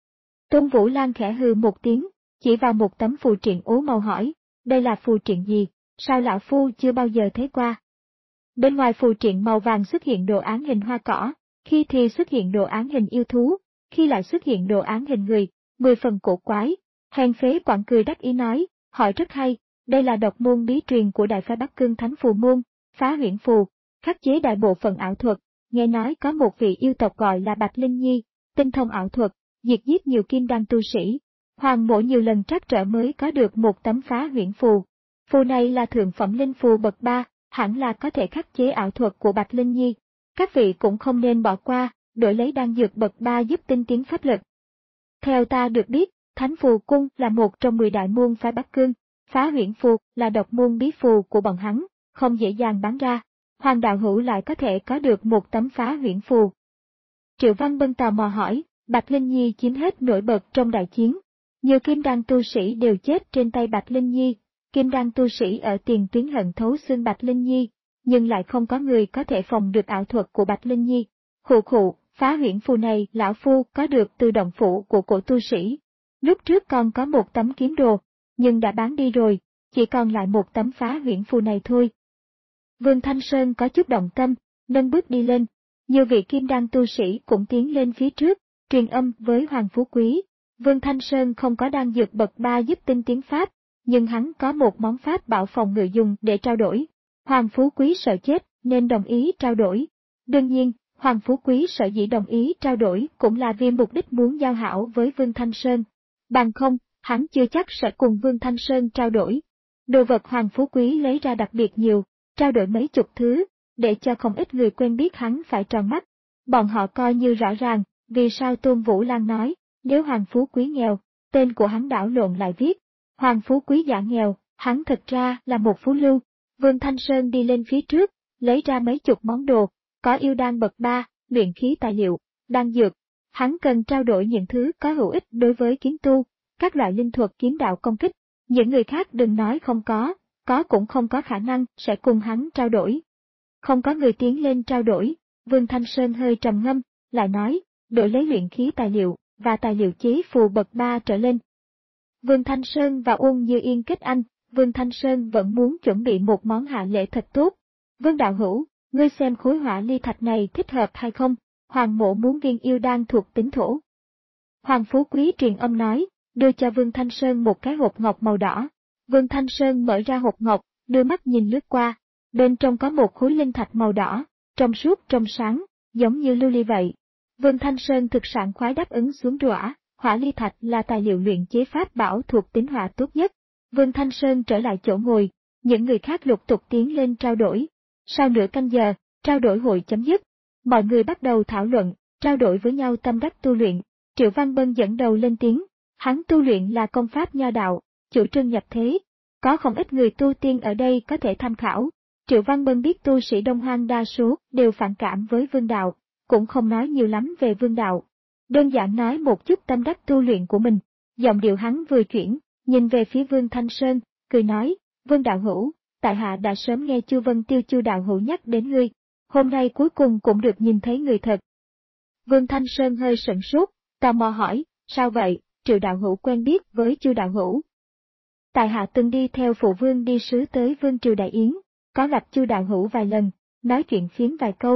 Tôn Vũ Lan khẽ hừ một tiếng, chỉ vào một tấm phù triện ố màu hỏi, đây là phù triện gì, sao lão phu chưa bao giờ thấy qua. Bên ngoài phù triện màu vàng xuất hiện đồ án hình hoa cỏ, khi thì xuất hiện đồ án hình yêu thú, khi lại xuất hiện đồ án hình người, mười phần cổ quái. Hèn phế quảng cười đắc ý nói, hỏi rất hay, đây là độc môn bí truyền của đại phái Bắc Cương Thánh Phù Môn, phá huyễn phù, khắc chế đại bộ phận ảo thuật, nghe nói có một vị yêu tộc gọi là Bạch Linh Nhi, tinh thông ảo thuật, diệt giết nhiều kim đan tu sĩ. Hoàng mỗ nhiều lần trắc trở mới có được một tấm phá huyễn phù. Phù này là thượng phẩm linh phù bậc ba, hẳn là có thể khắc chế ảo thuật của Bạch Linh Nhi. Các vị cũng không nên bỏ qua, đổi lấy đan dược bậc ba giúp tinh tiến pháp lực. Theo ta được biết, Thánh Phù Cung là một trong mười đại môn phái Bắc Cương, phá huyễn phù là độc môn bí phù của bọn hắn, không dễ dàng bán ra. Hoàng đạo hữu lại có thể có được một tấm phá huyễn phù. Triệu Văn Bân tò mò hỏi, Bạch Linh Nhi chiếm hết nổi bật trong đại chiến. Nhiều kim đan tu sĩ đều chết trên tay Bạch Linh Nhi, kim đan tu sĩ ở tiền tuyến hận thấu xương Bạch Linh Nhi, nhưng lại không có người có thể phòng được ảo thuật của Bạch Linh Nhi. Khụ khụ, phá huyễn phù này lão phu có được từ động phủ của cổ tu sĩ. Lúc trước còn có một tấm kiếm đồ, nhưng đã bán đi rồi, chỉ còn lại một tấm phá huyễn phù này thôi. Vương Thanh Sơn có chút động tâm, nâng bước đi lên. Nhiều vị kim đan tu sĩ cũng tiến lên phía trước, truyền âm với Hoàng Phú Quý. Vương Thanh Sơn không có đan dược bậc ba giúp tinh tiến pháp, nhưng hắn có một món pháp bảo phòng ngự dùng để trao đổi. Hoàng Phú Quý sợ chết nên đồng ý trao đổi. Đương nhiên, Hoàng Phú Quý sở dĩ đồng ý trao đổi cũng là vì mục đích muốn giao hảo với Vương Thanh Sơn. Bằng không, hắn chưa chắc sẽ cùng Vương Thanh Sơn trao đổi. Đồ vật Hoàng Phú Quý lấy ra đặc biệt nhiều, trao đổi mấy chục thứ, để cho không ít người quen biết hắn phải tròn mắt. Bọn họ coi như rõ ràng, vì sao Tôn Vũ Lan nói, nếu Hoàng Phú Quý nghèo, tên của hắn đảo lộn lại viết. Hoàng Phú Quý giả nghèo, hắn thật ra là một phú lưu. Vương Thanh Sơn đi lên phía trước, lấy ra mấy chục món đồ, có yêu đan bậc ba, luyện khí tài liệu, đan dược. Hắn cần trao đổi những thứ có hữu ích đối với kiếm tu, các loại linh thuật kiếm đạo công kích. Những người khác đừng nói không có, có cũng không có khả năng sẽ cùng hắn trao đổi. Không có người tiến lên trao đổi, Vương Thanh Sơn hơi trầm ngâm, lại nói, đổi lấy luyện khí tài liệu, và tài liệu chế phù bậc ba trở lên. Vương Thanh Sơn và Uông Như Yên kết anh, Vương Thanh Sơn vẫn muốn chuẩn bị một món hạ lễ thật tốt. Vương đạo hữu, ngươi xem khối hỏa ly thạch này thích hợp hay không, Hoàng mộ muốn viên yêu đan thuộc tính thổ. Hoàng Phú Quý truyền âm nói, đưa cho Vương Thanh Sơn một cái hộp ngọc màu đỏ. Vương Thanh Sơn mở ra hộp ngọc, đưa mắt nhìn lướt qua, bên trong có một khối linh thạch màu đỏ, trong suốt trong sáng, giống như lưu ly vậy. Vương Thanh Sơn thực sảng khoái đáp ứng xuống rõa, hỏa ly thạch là tài liệu luyện chế pháp bảo thuộc tính hỏa tốt nhất. Vương Thanh Sơn trở lại chỗ ngồi, những người khác lục tục tiến lên trao đổi. Sau nửa canh giờ, trao đổi hội chấm dứt. Mọi người bắt đầu thảo luận, trao đổi với nhau tâm đắc tu luyện. Triệu Văn Bân dẫn đầu lên tiếng, hắn tu luyện là công pháp nho đạo, chủ trương nhập thế. Có không ít người tu tiên ở đây có thể tham khảo. Triệu Văn Bân biết tu sĩ Đông Hoang đa số đều phản cảm với vương đạo, cũng không nói nhiều lắm về vương đạo. Đơn giản nói một chút tâm đắc tu luyện của mình. Giọng điệu hắn vừa chuyển, nhìn về phía Vương Thanh Sơn, cười nói, Vương đạo hữu, tại hạ đã sớm nghe Chu Vân Tiêu Chu đạo hữu nhắc đến ngươi, hôm nay cuối cùng cũng được nhìn thấy người thật. Vương Thanh Sơn hơi sửng sốt, tò mò hỏi, sao vậy, Triệu đạo hữu quen biết với Chu đạo hữu? Tại hạ từng đi theo phụ vương đi sứ tới Vương Triều Đại Yến, có gặp Chu đạo hữu vài lần, nói chuyện phiếm vài câu,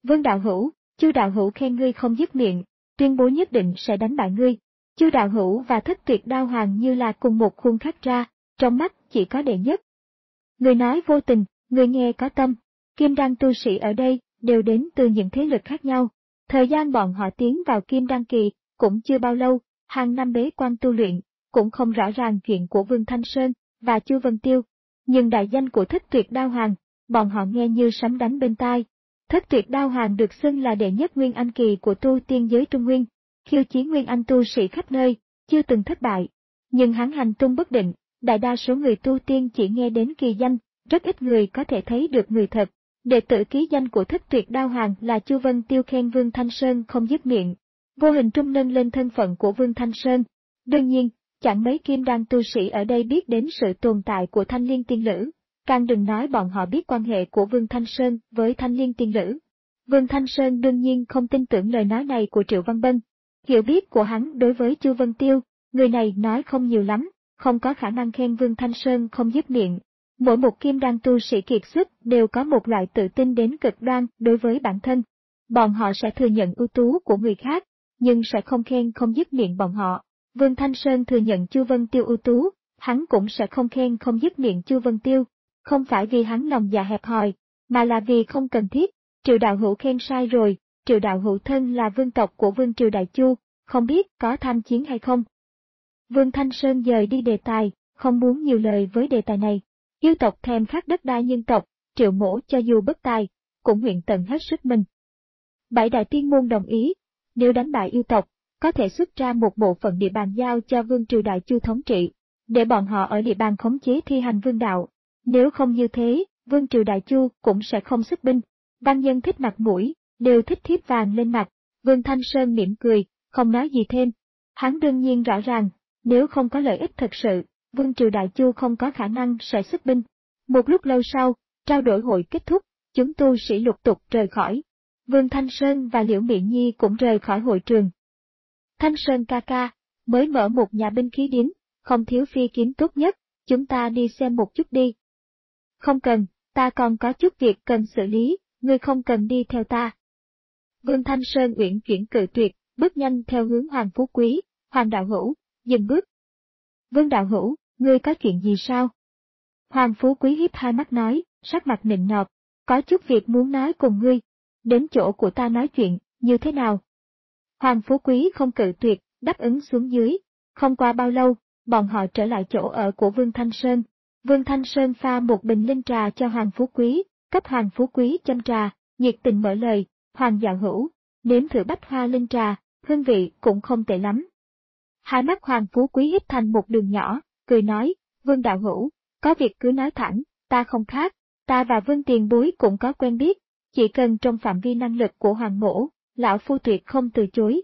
Vương đạo hữu, Chu đạo hữu khen ngươi không dứt miệng, tuyên bố nhất định sẽ đánh bại ngươi. Chu đạo hữu và Thất Tuyệt Đao Hoàng như là cùng một khuôn khắc ra, trong mắt chỉ có đệ nhất. Người nói vô tình, người nghe có tâm. Kim đan tu sĩ ở đây đều đến từ những thế lực khác nhau. Thời gian bọn họ tiến vào Kim đan kỳ cũng chưa bao lâu, hàng năm bế quan tu luyện, cũng không rõ ràng chuyện của Vương Thanh Sơn và Chu Vân Tiêu. Nhưng đại danh của Thất Tuyệt Đao Hoàng, bọn họ nghe như sấm đánh bên tai. Thất Tuyệt Đao Hoàng được xưng là đệ nhất Nguyên Anh kỳ của tu tiên giới Trung Nguyên, khiêu chiến Nguyên Anh tu sĩ khắp nơi, chưa từng thất bại. Nhưng hắn hành tung bất định, đại đa số người tu tiên chỉ nghe đến kỳ danh, rất ít người có thể thấy được người thật. Đệ tử ký danh của Thất Tuyệt Đao Hoàng là Chu Vân Tiêu khen Vương Thanh Sơn không dứt miệng, vô hình trung nâng lên thân phận của Vương Thanh Sơn. Đương nhiên, chẳng mấy kim đan tu sĩ ở đây biết đến sự tồn tại của Thanh Liên Tiên Lữ, càng đừng nói bọn họ biết quan hệ của Vương Thanh Sơn với Thanh Liên Tiên Lữ. Vương Thanh Sơn đương nhiên không tin tưởng lời nói này của Triệu Văn Bân. Hiểu biết của hắn đối với Chu Vân Tiêu, người này nói không nhiều lắm, không có khả năng khen Vương Thanh Sơn không dứt miệng. Mỗi một kim đan tu sĩ kiệt xuất đều có một loại tự tin đến cực đoan đối với bản thân. Bọn họ sẽ thừa nhận ưu tú của người khác, nhưng sẽ không khen không dứt miệng bọn họ. Vương Thanh Sơn thừa nhận Chu Vân Tiêu ưu tú, hắn cũng sẽ không khen không dứt miệng Chu Vân Tiêu. Không phải vì hắn lòng dạ hẹp hòi, mà là vì không cần thiết. Triệu đạo hữu khen sai rồi, Triệu đạo hữu thân là vương tộc của Vương Triều Đại Chu, không biết có tham chiến hay không. Vương Thanh Sơn dời đi đề tài, không muốn nhiều lời với đề tài này. Yêu tộc thèm khát đất đai nhân tộc, Triệu Mỗ cho dù bất tài, cũng nguyện tận hết sức mình. Bảy đại tiên môn đồng ý, nếu đánh bại yêu tộc, có thể xuất ra một bộ phận địa bàn giao cho Vương Triều Đại Chu thống trị, để bọn họ ở địa bàn khống chế thi hành vương đạo. Nếu không như thế, Vương Triều Đại Chu cũng sẽ không xuất binh. Văn nhân thích mặt mũi, đều thích thiếp vàng lên mặt. Vương Thanh Sơn mỉm cười, không nói gì thêm. Hắn đương nhiên rõ ràng, nếu không có lợi ích thật sự, Vương Triều Đại Chu không có khả năng sẽ xuất binh. Một lúc lâu sau, trao đổi hội kết thúc, chúng tu sĩ lục tục rời khỏi. Vương Thanh Sơn và Liễu Mị Nhi cũng rời khỏi hội trường. Thanh Sơn ca ca, mới mở một nhà binh khí điếm, không thiếu phi kiếm tốt nhất, chúng ta đi xem một chút đi. Không cần, ta còn có chút việc cần xử lý, ngươi không cần đi theo ta. Vương Thanh Sơn uyển chuyển cự tuyệt, bước nhanh theo hướng Hoàng Phú Quý. Hoàng đạo hữu, dừng bước. Vương đạo hữu, ngươi có chuyện gì sao? Hoàng Phú Quý hiếp hai mắt nói, sắc mặt nịnh nọt, có chút việc muốn nói cùng ngươi. Đến chỗ của ta nói chuyện, như thế nào? Hoàng Phú Quý không cự tuyệt, đáp ứng xuống dưới. Không qua bao lâu, bọn họ trở lại chỗ ở của Vương Thanh Sơn. Vương Thanh Sơn pha một bình linh trà cho Hoàng Phú Quý, cấp Hoàng Phú Quý châm trà, nhiệt tình mở lời, Hoàng đạo hữu, nếm thử bách hoa linh trà, hương vị cũng không tệ lắm. Hai mắt Hoàng Phú Quý hít thành một đường nhỏ, cười nói, Vương đạo hữu, có việc cứ nói thẳng, ta không khác, ta và Vương tiền bối cũng có quen biết, chỉ cần trong phạm vi năng lực của Hoàng mỗ, lão phu tuyệt không từ chối.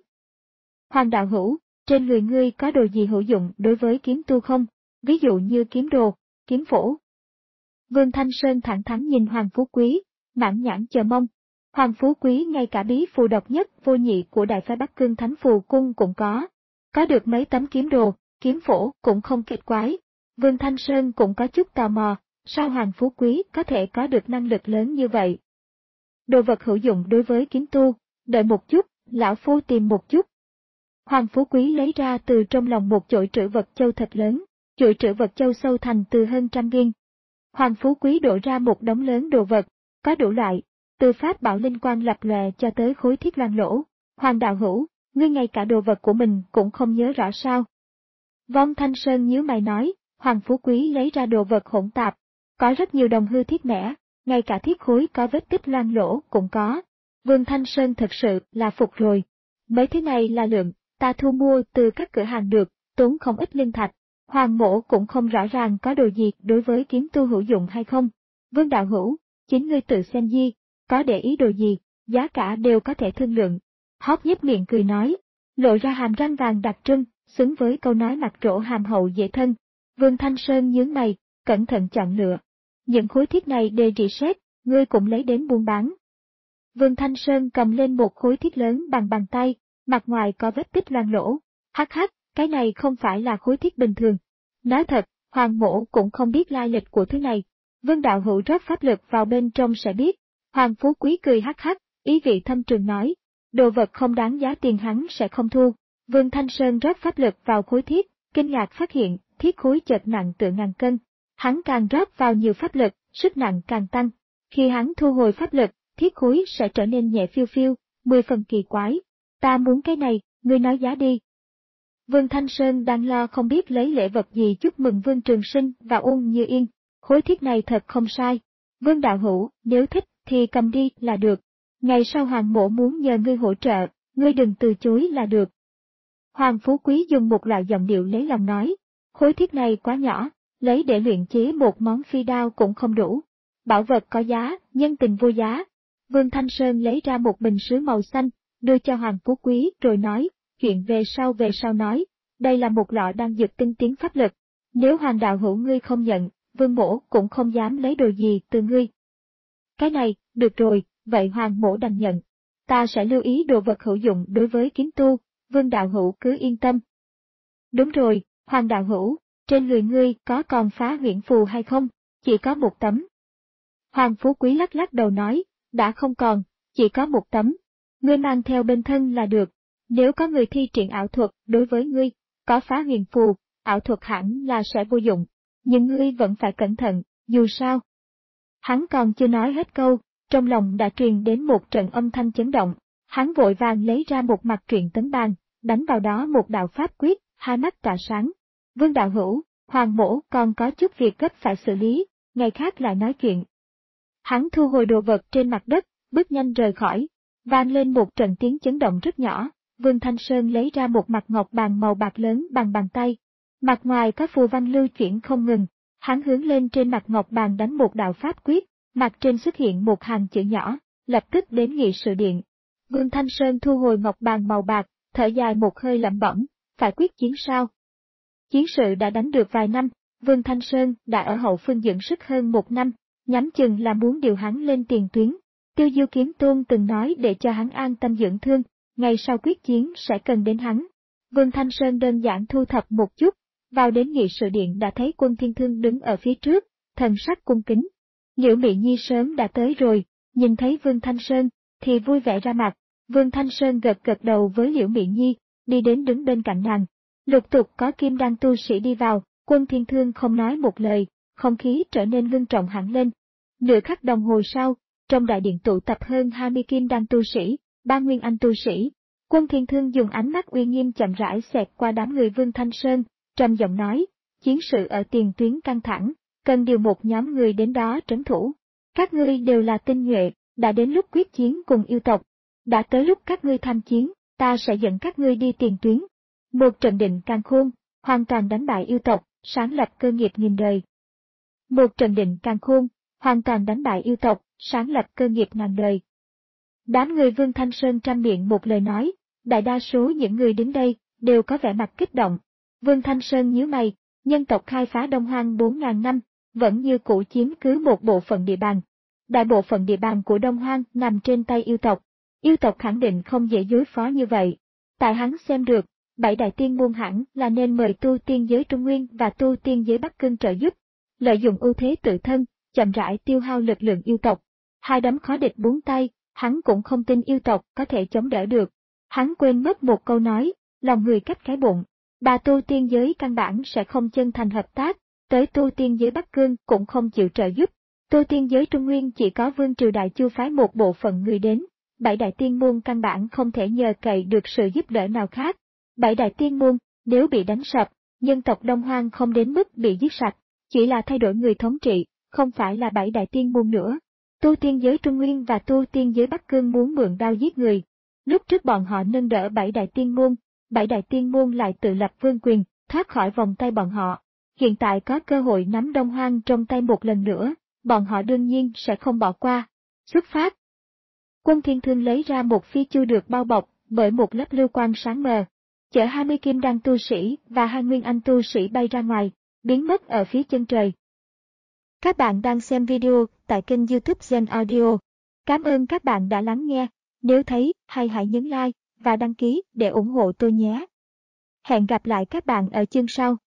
Hoàng đạo hữu, trên người ngươi có đồ gì hữu dụng đối với kiếm tu không, ví dụ như kiếm đồ, kiếm phổ? Vương Thanh Sơn thẳng thắn nhìn Hoàng Phú Quý, mãn nhãn chờ mong. Hoàng Phú Quý ngay cả bí phù độc nhất vô nhị của đại phái Bắc Cương Thánh Phù Cung cũng có. Có được mấy tấm kiếm đồ, kiếm phổ cũng không kịch quái. Vương Thanh Sơn cũng có chút tò mò, sao Hoàng Phú Quý có thể có được năng lực lớn như vậy? Đồ vật hữu dụng đối với kiếm tu, đợi một chút, lão phu tìm một chút. Hoàng Phú Quý lấy ra từ trong lòng một chổi trữ vật châu thật lớn, chổi trữ vật châu sâu thành từ hơn trăm viên. Hoàng Phú Quý đổ ra một đống lớn đồ vật, có đủ loại, từ pháp bảo linh quang lập lòe cho tới khối thiết loan lỗ. Hoàng đạo hữu, ngươi ngay cả đồ vật của mình cũng không nhớ rõ sao? Vong Thanh Sơn nhíu mày nói, Hoàng Phú Quý lấy ra đồ vật hỗn tạp, có rất nhiều đồng hư thiết mẻ, ngay cả thiết khối có vết tích loang lỗ cũng có. Vương Thanh Sơn thật sự là phục rồi. Mấy thứ này là lượng, ta thu mua từ các cửa hàng được, tốn không ít linh thạch. Hoàng mỗ cũng không rõ ràng có đồ gì đối với kiếm tu hữu dụng hay không. Vương đạo hữu, chính ngươi tự xem di, có để ý đồ gì, giá cả đều có thể thương lượng. Hót nhếch miệng cười nói, lộ ra hàm răng vàng đặc trưng, xứng với câu nói mặt rỗ hàm hậu dễ thân. Vương Thanh Sơn nhướng mày, cẩn thận chọn lựa. Những khối thiết này đều rỉ sét, ngươi cũng lấy đến buôn bán. Vương Thanh Sơn cầm lên một khối thiết lớn bằng bàn tay, mặt ngoài có vết tích loang lỗ. Hắc hắc, cái này không phải là khối thiết bình thường. Nói thật, Hoàng mỗ cũng không biết lai lịch của thứ này. Vương đạo hữu rót pháp lực vào bên trong sẽ biết. Hoàng Phú Quý cười hắc hắc, ý vị thâm trường nói, đồ vật không đáng giá tiền hắn sẽ không thu. Vương Thanh Sơn rót pháp lực vào khối thiết, kinh ngạc phát hiện, thiết khối chợt nặng tựa ngàn cân. Hắn càng rót vào nhiều pháp lực, sức nặng càng tăng. Khi hắn thu hồi pháp lực, thiết khối sẽ trở nên nhẹ phiêu phiêu, mười phần kỳ quái. Ta muốn cái này, ngươi nói giá đi. Vương Thanh Sơn đang lo không biết lấy lễ vật gì chúc mừng Vương Trường Sinh và Uông Như Yên. Khối thiết này thật không sai. Vương đạo hữu, nếu thích thì cầm đi là được. Ngày sau Hoàng mỗ muốn nhờ ngươi hỗ trợ, ngươi đừng từ chối là được. Hoàng Phú Quý dùng một loại giọng điệu lấy lòng nói, khối thiết này quá nhỏ, lấy để luyện chế một món phi đao cũng không đủ. Bảo vật có giá, nhân tình vô giá. Vương Thanh Sơn lấy ra một bình sứ màu xanh, đưa cho Hoàng Phú Quý rồi nói, chuyện về sau về sau nói, đây là một lọ đan dược tinh tiến pháp lực. Nếu Hoàng đạo hữu ngươi không nhận, Vương mỗ cũng không dám lấy đồ gì từ ngươi. Cái này, được rồi, vậy Hoàng mỗ đành nhận. Ta sẽ lưu ý đồ vật hữu dụng đối với kiếm tu, Vương đạo hữu cứ yên tâm. Đúng rồi, Hoàng đạo hữu, trên người ngươi có còn phá huyễn phù hay không? Chỉ có một tấm. Hoàng Phú Quý lắc lắc đầu nói, đã không còn, chỉ có một tấm. Ngươi mang theo bên thân là được. Nếu có người thi triển ảo thuật đối với ngươi, có phá huyền phù, ảo thuật hẳn là sẽ vô dụng. Nhưng ngươi vẫn phải cẩn thận, dù sao. Hắn còn chưa nói hết câu, trong lòng đã truyền đến một trận âm thanh chấn động. Hắn vội vàng lấy ra một mặt truyện tấn bàn, đánh vào đó một đạo pháp quyết, hai mắt tỏa sáng. Vương đạo hữu, Hoàng mỗ còn có chút việc gấp phải xử lý, ngày khác lại nói chuyện. Hắn thu hồi đồ vật trên mặt đất, bước nhanh rời khỏi, vang lên một trận tiếng chấn động rất nhỏ. Vương Thanh Sơn lấy ra một mặt ngọc bàn màu bạc lớn bằng bàn tay. Mặt ngoài có phù văn lưu chuyển không ngừng, hắn hướng lên trên mặt ngọc bàn đánh một đạo pháp quyết, mặt trên xuất hiện một hàng chữ nhỏ, lập tức đến nghị sự điện. Vương Thanh Sơn thu hồi ngọc bàn màu bạc, thở dài một hơi lẩm bẩm, phải quyết chiến sao? Chiến sự đã đánh được vài năm, Vương Thanh Sơn đã ở hậu phương dưỡng sức hơn một năm, nhắm chừng là muốn điều hắn lên tiền tuyến. Tiêu Diêu Kiếm Tôn từng nói để cho hắn an tâm dưỡng thương, ngày sau quyết chiến sẽ cần đến hắn. Vương Thanh Sơn đơn giản thu thập một chút, vào đến nghị sự điện đã thấy Quân Thiên Thương đứng ở phía trước, thần sắc cung kính. Liễu Mị Nhi sớm đã tới rồi, nhìn thấy Vương Thanh Sơn, thì vui vẻ ra mặt. Vương Thanh Sơn gật gật đầu với Liễu Mị Nhi, đi đến đứng bên cạnh nàng. Lục tục có kim đan tu sĩ đi vào, Quân Thiên Thương không nói một lời, không khí trở nên ngưng trọng hẳn lên. Nửa khắc đồng hồ sau, trong đại điện tụ tập hơn hai mươi kim đan tu sĩ, ba nguyên anh tu sĩ. Quân Thiên Thương dùng ánh mắt uy nghiêm chậm rãi xẹt qua đám người Vương Thanh Sơn, trầm giọng nói, chiến sự ở tiền tuyến căng thẳng, cần điều một nhóm người đến đó trấn thủ. Các ngươi đều là tinh nhuệ, đã đến lúc quyết chiến cùng yêu tộc. Đã tới lúc các ngươi tham chiến, ta sẽ dẫn các ngươi đi tiền tuyến. Một trận định càn khôn, hoàn toàn đánh bại yêu tộc, sáng lập cơ nghiệp nghìn đời. Một trận định càn khôn, hoàn toàn đánh bại yêu tộc, sáng lập cơ nghiệp ngàn đời. Đám người Vương Thanh Sơn trăm miệng một lời nói, đại đa số những người đến đây đều có vẻ mặt kích động. Vương Thanh Sơn nhíu mày, nhân tộc khai phá Đông Hoang bốn ngàn năm, vẫn như cũ chiếm cứ một bộ phận địa bàn. Đại bộ phận địa bàn của Đông Hoang nằm trên tay yêu tộc. Yêu tộc khẳng định không dễ đối phó như vậy. Tại hắn xem được, bảy đại tiên môn hẳn là nên mời tu tiên giới Trung Nguyên và tu tiên giới Bắc Cương trợ giúp. Lợi dụng ưu thế tự thân, chậm rãi tiêu hao lực lượng yêu tộc. Hai đấm khó địch bốn tay, hắn cũng không tin yêu tộc có thể chống đỡ được. Hắn quên mất một câu nói, lòng người cách cái bụng. Bà tu tiên giới căn bản sẽ không chân thành hợp tác, tới tu tiên giới Bắc Cương cũng không chịu trợ giúp. Tu tiên giới Trung Nguyên chỉ có Vương Triều Đại Chu phái một bộ phận người đến. Bảy đại tiên môn căn bản không thể nhờ cậy được sự giúp đỡ nào khác. Bảy đại tiên môn, nếu bị đánh sập, nhân tộc Đông Hoang không đến mức bị giết sạch, chỉ là thay đổi người thống trị, không phải là bảy đại tiên môn nữa. Tu tiên giới Trung Nguyên và tu tiên giới Bắc Cương muốn mượn đao giết người. Lúc trước bọn họ nâng đỡ bảy đại tiên môn, bảy đại tiên môn lại tự lập vương quyền, thoát khỏi vòng tay bọn họ. Hiện tại có cơ hội nắm Đông Hoang trong tay một lần nữa, bọn họ đương nhiên sẽ không bỏ qua. Xuất phát. Quân Thiên Thương lấy ra một phi chu được bao bọc bởi một lớp lưu quang sáng mờ, chở hai mươi kim đan tu sĩ và hai nguyên anh tu sĩ bay ra ngoài, biến mất ở phía chân trời. Các bạn đang xem video tại kênh YouTube Gen Audio. Cảm ơn các bạn đã lắng nghe. Nếu thấy hay hãy nhấn like và đăng ký để ủng hộ tôi nhé. Hẹn gặp lại các bạn ở chương sau.